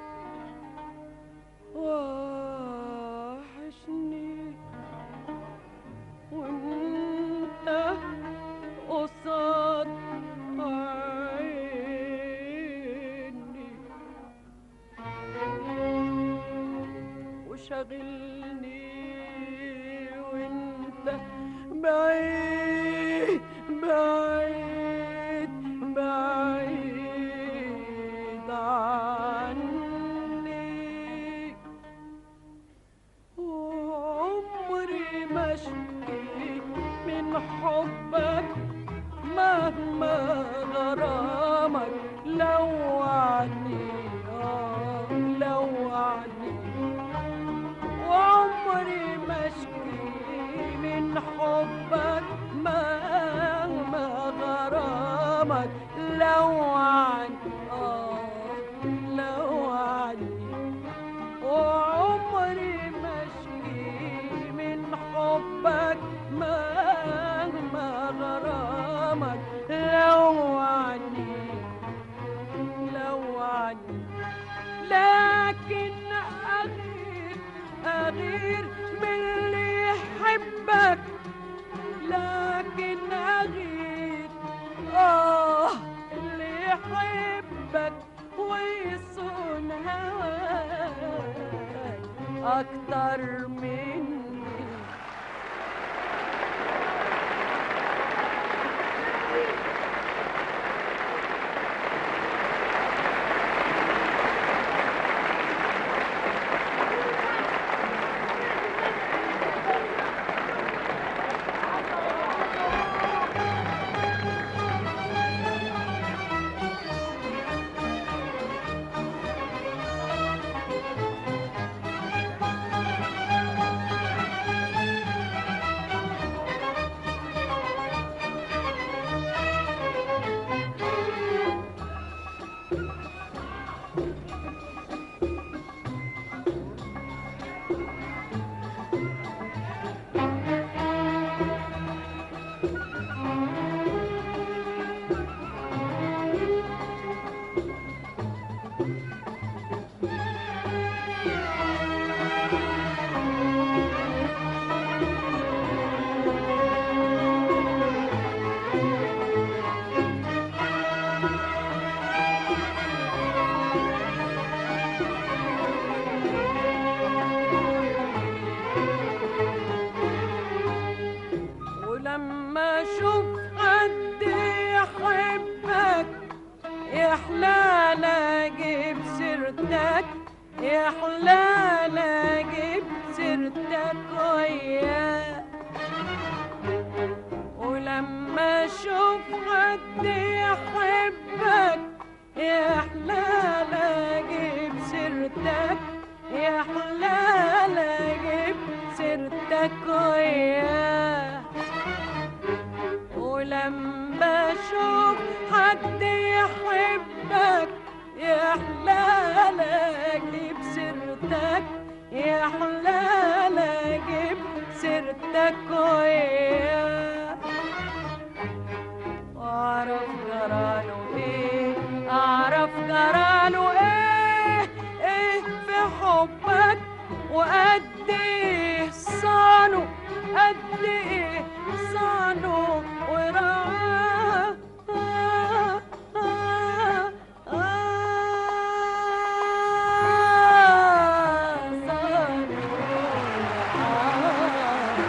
وحشني وانت قصاد عيني وشاغلني وانت بعيد بعيد بعيد عني وعمري ما اشكي من حبك مهما غرامك لوعني آه لوعني وعمري ما اشكي من حبك مهما غرامك لوعني آه لوعني وعمري ما اشكي من حبك مهما غرامك لوعني لوعني لكن أغير أغير من اللي يحبك لكن أغير آه اللي يحبك ويصون هواك أكتر مني ولما اشوف حد يحبك يحلال اجيب سيرتك يحلال اجيب سيرتك وياه ولما اشوف حد يحبك يحلال اجيب سيرتك يحلال اجيب سيرتك وياه ولما اشوف حد يحبك يحلال اجيب سيرتك يحلال اجيب سيرتك سيرتك وياه، واعرف جراله ايه، اعرف جراله ايه، ايه في حبك وقد ايه صانه، قد ايه صانه ورعاه. آه آه آه صانه ورعاه.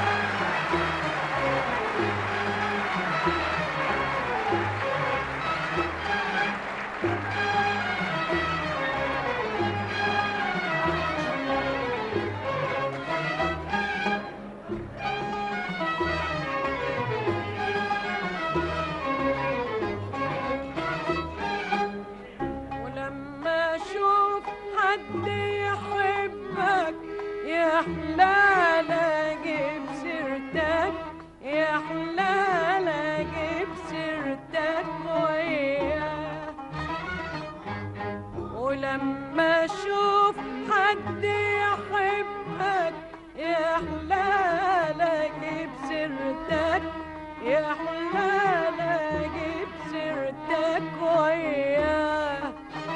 ولما اشوف حد يحبك يحلال اجيب سيرتك، يحلال اجيب سيرتك وياه. ولما اشوف حد يحبك يحلال اجيب سيرتك، يحلال اجيب سيرتك وياه.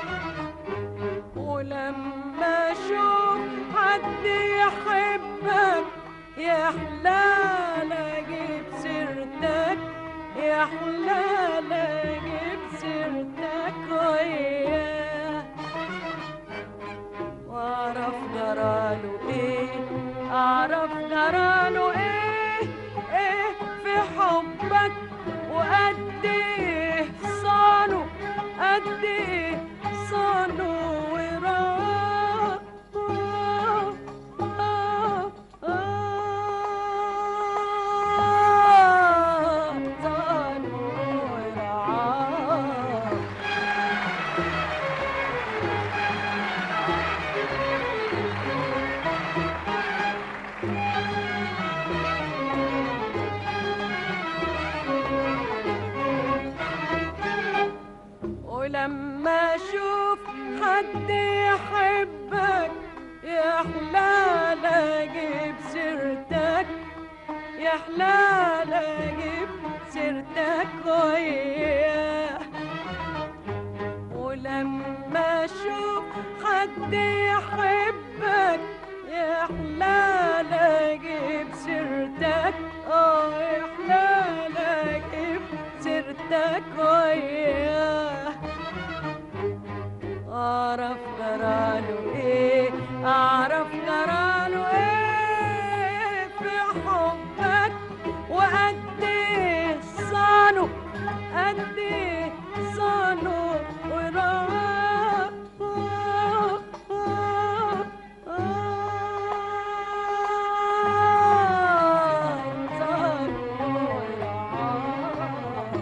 ولما اشوف حد يحبك يحلال اجيب سيرتك، يحلال اجيب سيرتك وياه. واعرف جراله ايه، اعرف جراله ايه، ايه في حبك وقد ايه صانه، قد ايه صانه وراه. آه آه آه صانه ورعاه. ولما اشوف حد يحبك يحلال اجيب سيرتك، يحلال اجيب سيرتك وياه. ولما اشوف حد يحبك يحلال اجيب سيرتك، اه يحلال اجيب سيرتك وياه. اعرف جراله ايه، اعرف جراله ايه في حبك وقد ايه صانه، قد ايه صانه ورعاه. آه آه آه صانه ورعاه.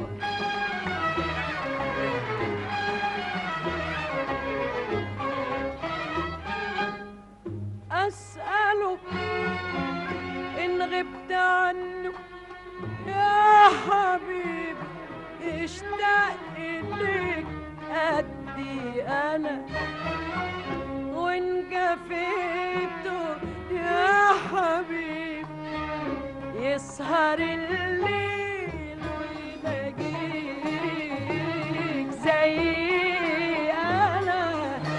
أسأله إن غبت عنه يا حبيبي اشتاق إليك قدي أنا، وإن جفيته يا حبيبي يسهر الليل ويلاقيك زي أنا.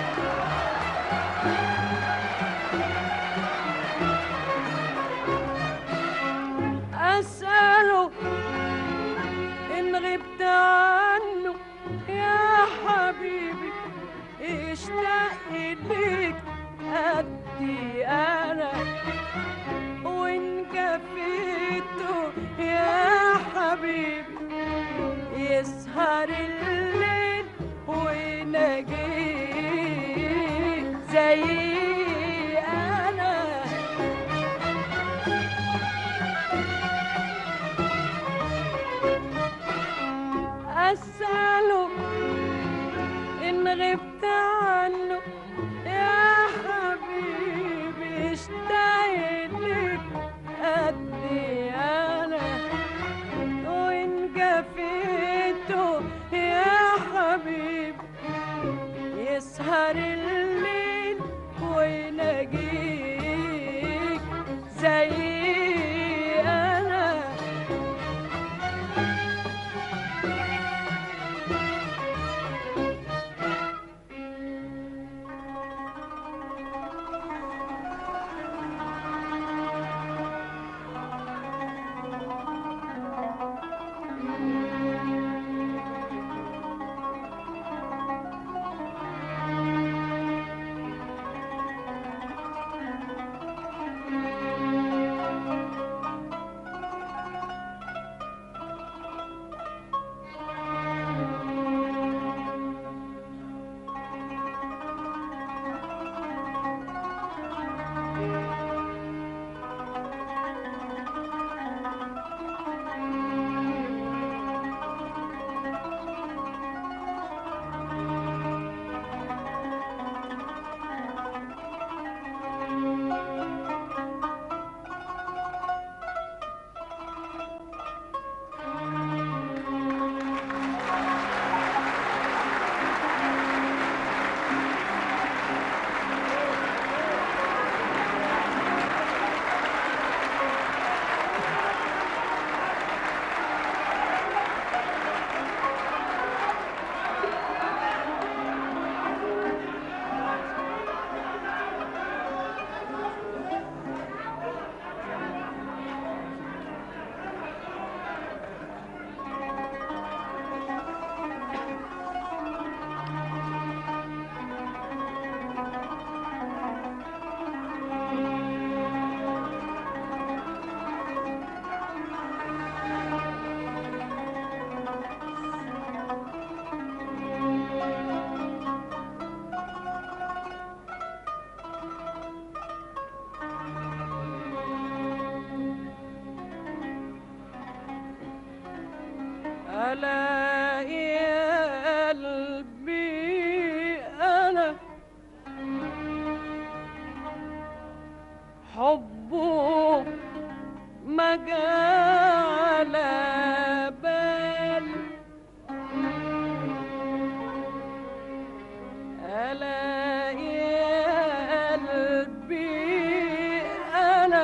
أسأله إن غبت عنه يا حبيبي اشتاق إليك قدي أنا، وإن جفيته يا حبيبي يسهر الليل ويناجيك زي أنا. أسأله إن غبت عنه يا حبيبي اشتاق لك قدي أنا، وإن جفيته يا ألاقي قلبي أنا حبه ما جال بال، ألاقي قلبي أنا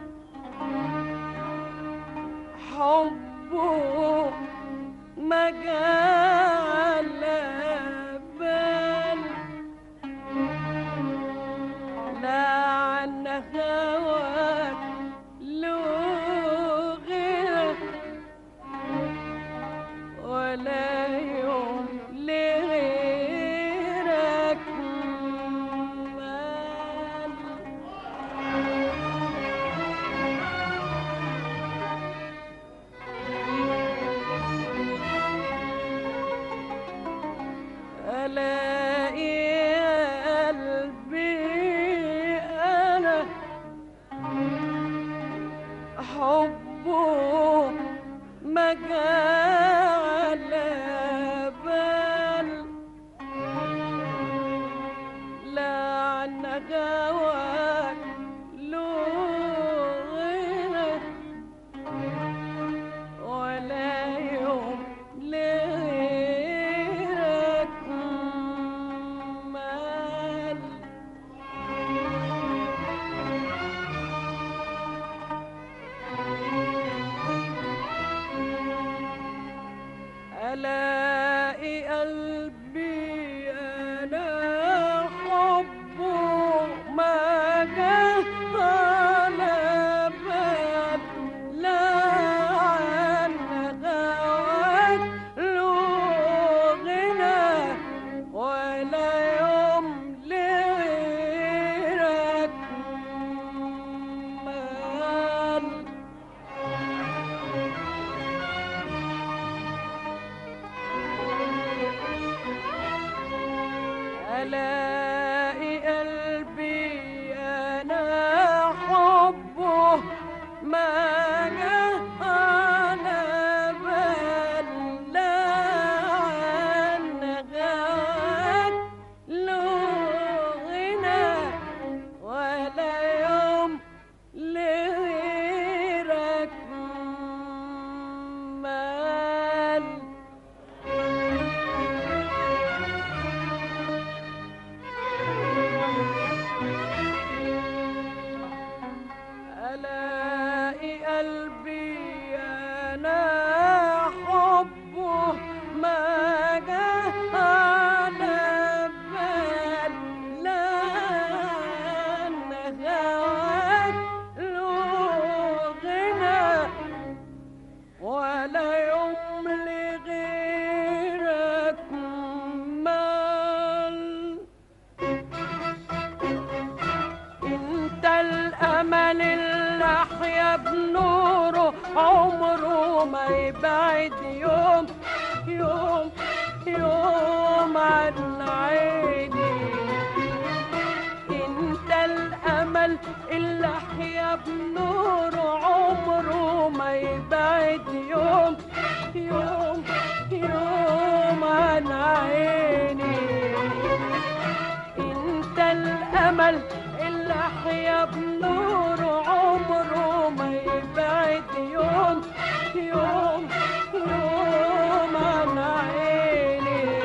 حبه ما جال بال، لا عن هواك له غيرك ولا يوم لغيرك مال. ألاقي قلبي أنا حبه ما جال بال، لا عن هواك له غيرك ولا يوم لغيرك مال. ألاقي قلبي أنا حبه ما جال بال، لا عن هواك له غنى ولا يوم لغيرك مال. ألاقي قلبي أنا حبه ما جال بال، لا عن هواك له غنى ولا يوم لغيرك مال. ألاقي قلبي أنا حبه ما جال بال، لا عن هواك له غنى ولا يوم لغيرك مال. انت الامل اللي احيا بنوره عمره ما يبعد يوم يوم يوم عن عيني. انت الامل اللي احيا بنوره عمره ما يبعد يوم يوم يوم عن عيني. انت الامل اللي احيا بنوره عمره ما يبعد يوم يوم يوم عن عيني.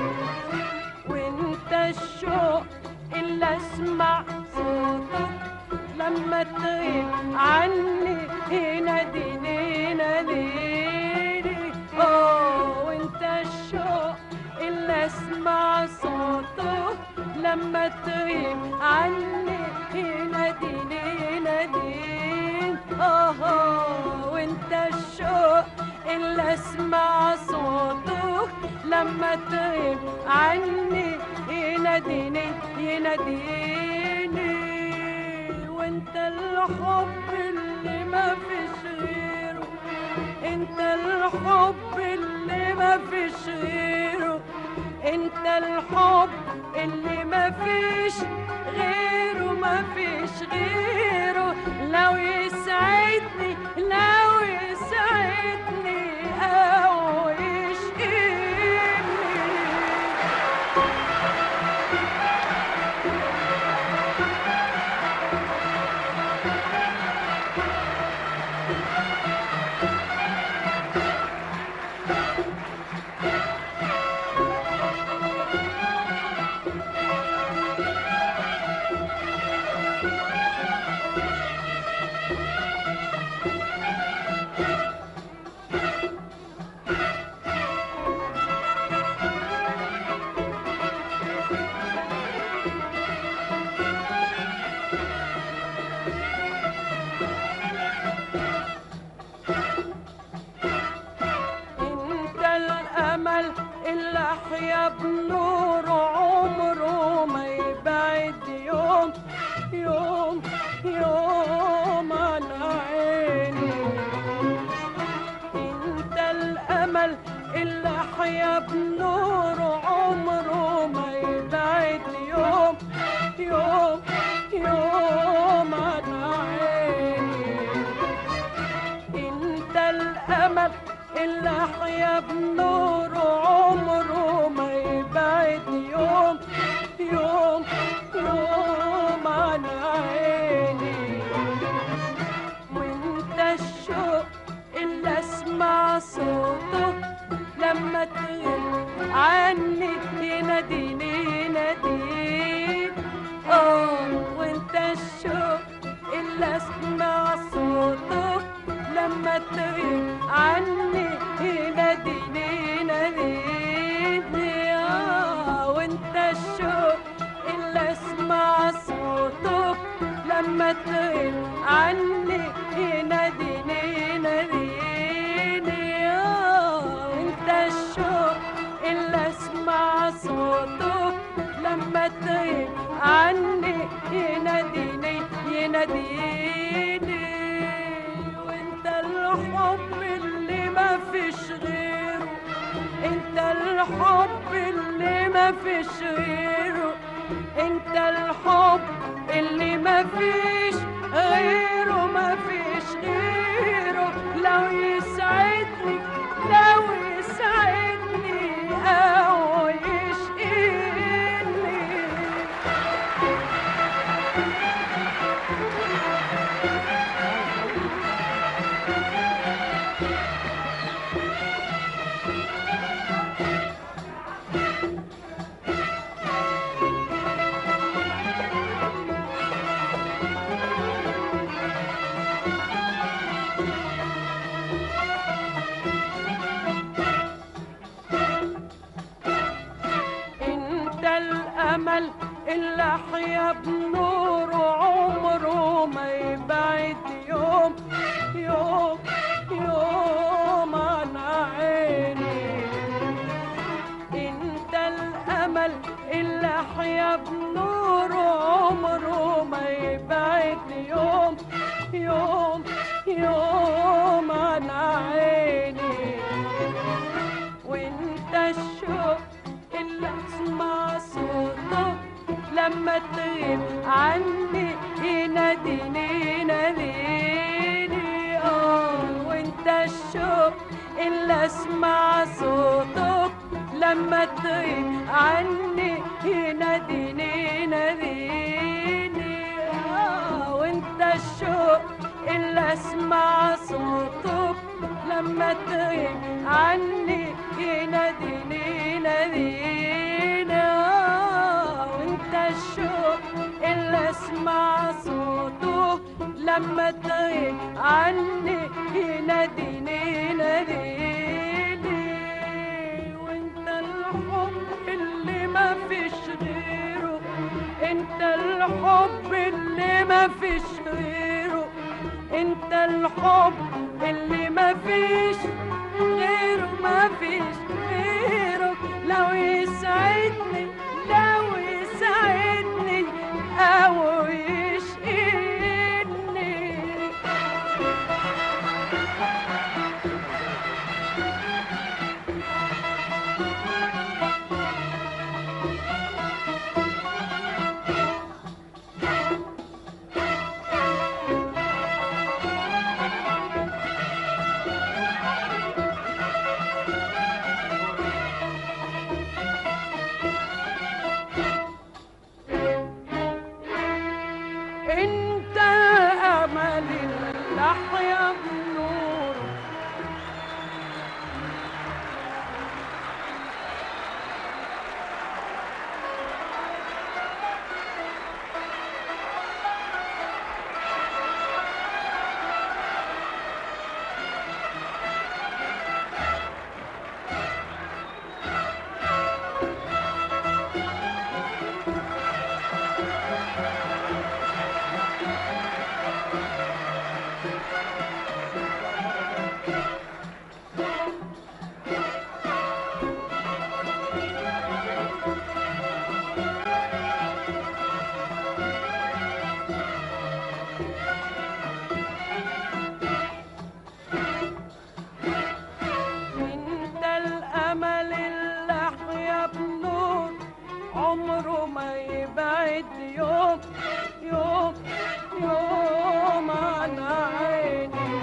وانت الشوق اللي اسمع صوتك لما تغيب عني يناديني يناديني. اه وانت الشوق اللي اسمع صوته لما تغيب عني يناديني يناديني. اه وانت الشوق اللي اسمع صوته لما تغيب عني يناديني يناديني. وانت الحب اللي ما فيش غيره، انت الحب اللي ما فيش غيره، انت الحب اللي ما فيش غيره ما فيش غيره. لو يسعدني لو يسعدني أوي انت الامل اللي احيا بنور عمره ما يبعد يوم يوم يوم عن عيني. انت الامل اللي احيا بنور عمره ما يبعد يوم يوم يوم عن عيني. انت الامل اللي احيا بنور عمره ما يبعد يوم يوم يوم عن عيني. وانت الشوق اللي اسمع صوته لما تغيب عني يناديني يناديني. اه وانت الشوق اللي اسمع صوته لما تغيب عني يناديني يناديني. اه وانت الشوق اللي اسمع صوته لما تغيب عني يناديني يناديني. اه وانت الشوق اللي اسمع صوته لما تغيب عني يناديني يناديني. وانت الحب اللي ما فيش غيره، انت الحب اللي ما فيش غيره، انت الحب اللي ما فيش غيره ما فيش غيره. لو يسعدني لو يسعدني او يشقيني. انت الامل اللي احيا بنور عمره ما يبعد يوم يوم يوم عن عيني. انت الامل اللي احيا بنور عمره ما يبعد يوم يوم يوم عن عيني. وانت الشوق اللي اسمع صوته لما تغيب عني يناديني يناديني. اه وانت الشوق اللي اسمع صوته لما تغيب عني يناديني يناديني. اه وانت الشوق اللي اسمع صوته لما تغيب عني يناديني يناديني. اه وانت الشوق اللي اسمع صوته لما تغيب عني يناديني يناديني. وانت الحب اللي ما فيش غيره، انت الحب اللي ما فيش غيره، انت الحب اللي ما فيش غيره ما فيش غيره. لو يسعدني لو يسعدني او يشقيني. أحيا بنور. انت الامل اللي احيا بنور، عمره ما يبعد يوم يوم يوم عن عيني.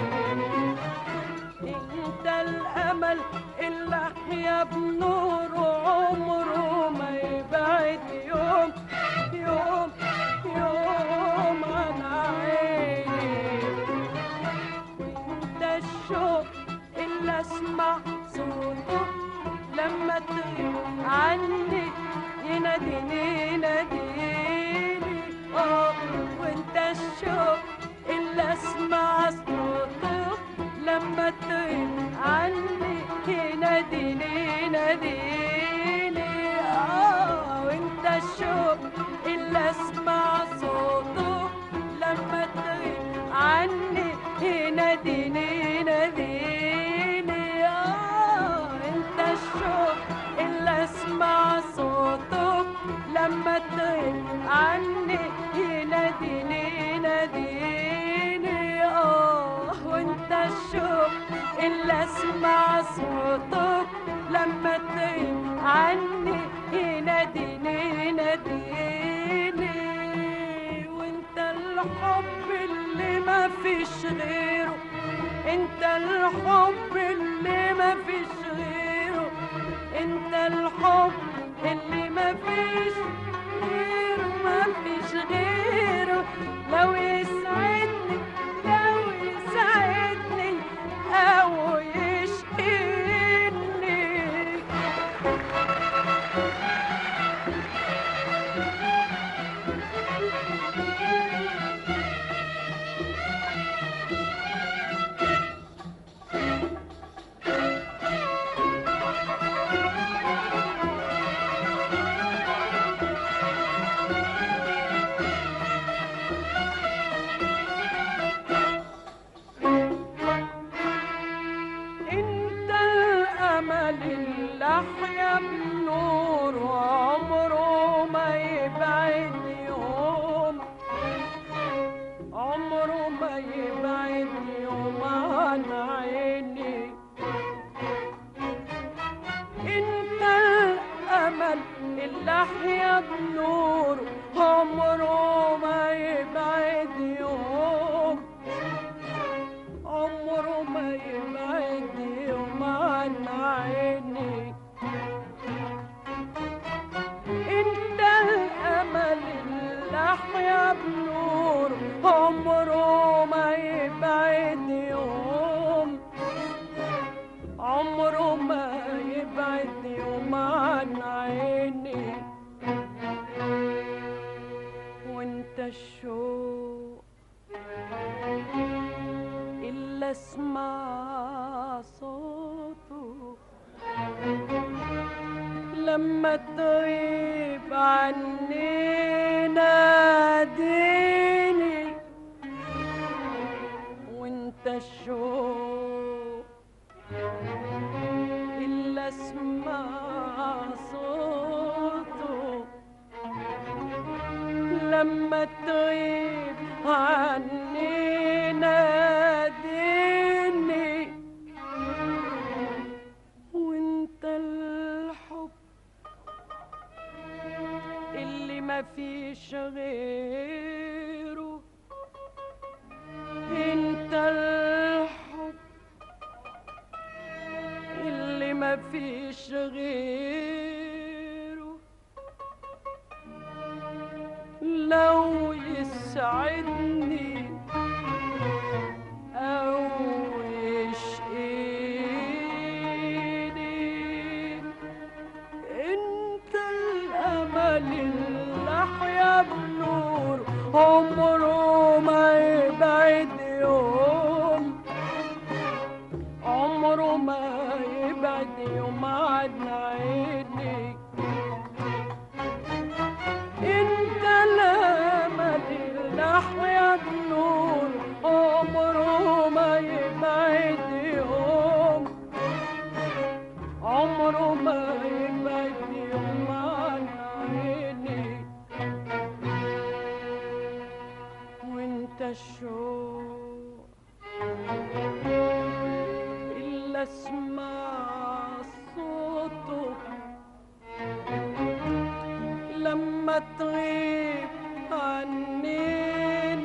انت الامل اللي احيا بنور، عمره ما يبعد يوم يوم يوم عن عيني. وانت الشوق اللي اسمع صوته لما تغيب عني، يناديني يناديني. اه وانت الشوق اللي اسمع صوته لما تغيب عني، يناديني يناديني. اه وانت الشوق اللي اسمع صوته لما تغيب عني، يناديني يناديني. اه انت الشوق اللي اسمع صوته لما تغيب عني، يناديني يناديني. اه وانت الشوق اللي اسمع صوته لما تغيب عني، يناديني يناديني. وانت الحب اللي ما فيش غيره، انت الحب اللي ما فيش غيره، انت الحب اللي ما فيش غيره ما فيش غيره. لو يسعدني لو يسعدني او يشقيني. انت الامل اللي احيا بنور، عمره ما يبعد يوم، عمره ما يبعد يوم عن عيني. انت الامل اللي احيا بنور، عمره ما يبعد يوم، عمره ما يبعد يوم عن عيني. انت الامل اللي احيا بنور، عمره ما يبعد يوم، عمره ما يبعد يوم عن عيني. وانت الشوق اللي اسمع صوته لما تغيب عني، ناديني. وانت الشوق اللي اسمع صوته لما تغيب عني، ناديني. وانت الحب اللي ما فيش غيره، انت الحب اللي ما فيش غيره. لو يسعدني عمره ما يبعد يوم عن عيني. وانت الشوق إلا اسمع صوته لما تغيب عني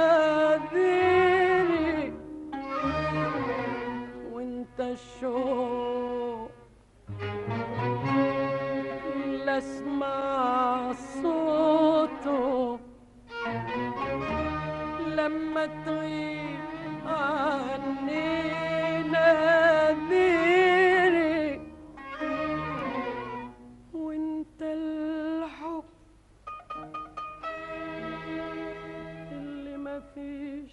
ناديني. وانت الشوق إلا اسمع صوته لما تغيب عني ناديني. وانت الحب اللي ما فيش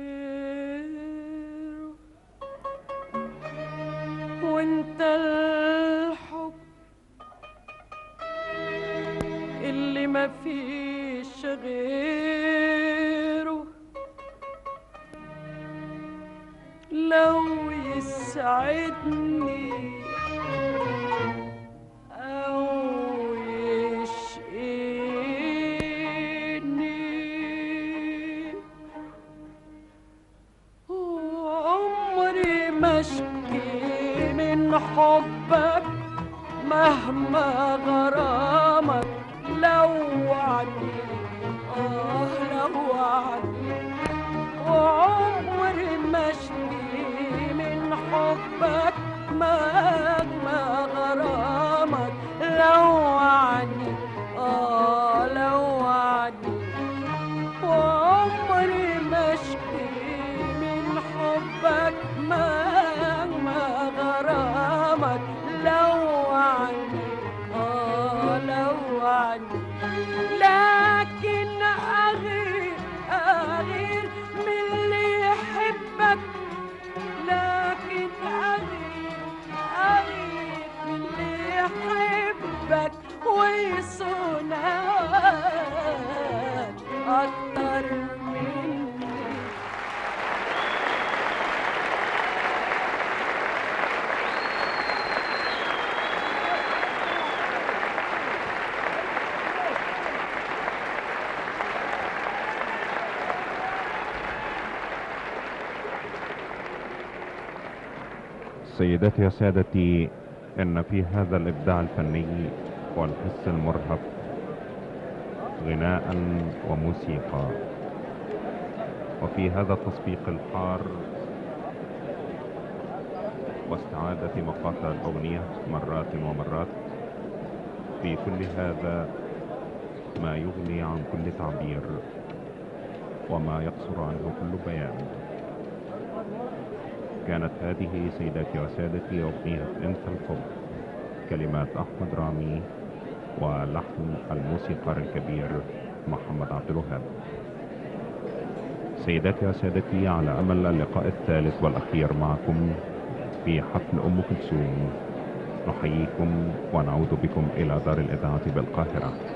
غيره. وانت الحب اللي ما فيش غيره. لو يسعدني أو يشقيني عمري ما اشكي من حبك مهما غرامك. لو وعدي آه لو وعدي وعمري ما اشكي من حبك مهما غرامك. لو وعدي آه لو وعدي وعمري ما اشكي من حبك مهما غرامك. لو وعدي آه لو وعدي لكن أغير أغير من اللي يحبك. لكن أغير أغير من اللي يحبك ويصون هواك أكتر مني. سيداتي وسادتي، إن في هذا الإبداع الفني والحس المرهف غناء وموسيقى، وفي هذا التصفيق الحار واستعادة مقاطع الأغنية مرات ومرات، في كل هذا ما يغني عن كل تعبير وما يقصر عنه كل بيان. كانت هذه سيداتي وسادتي أغنية انت الحب، كلمات أحمد رامي ولحن الموسيقار الكبير محمد عبد الوهاب. سيداتي وسادتي، على أمل اللقاء الثالث والأخير معكم في حفل أم كلثوم، نحييكم ونعود بكم إلى دار الإذاعة بالقاهرة.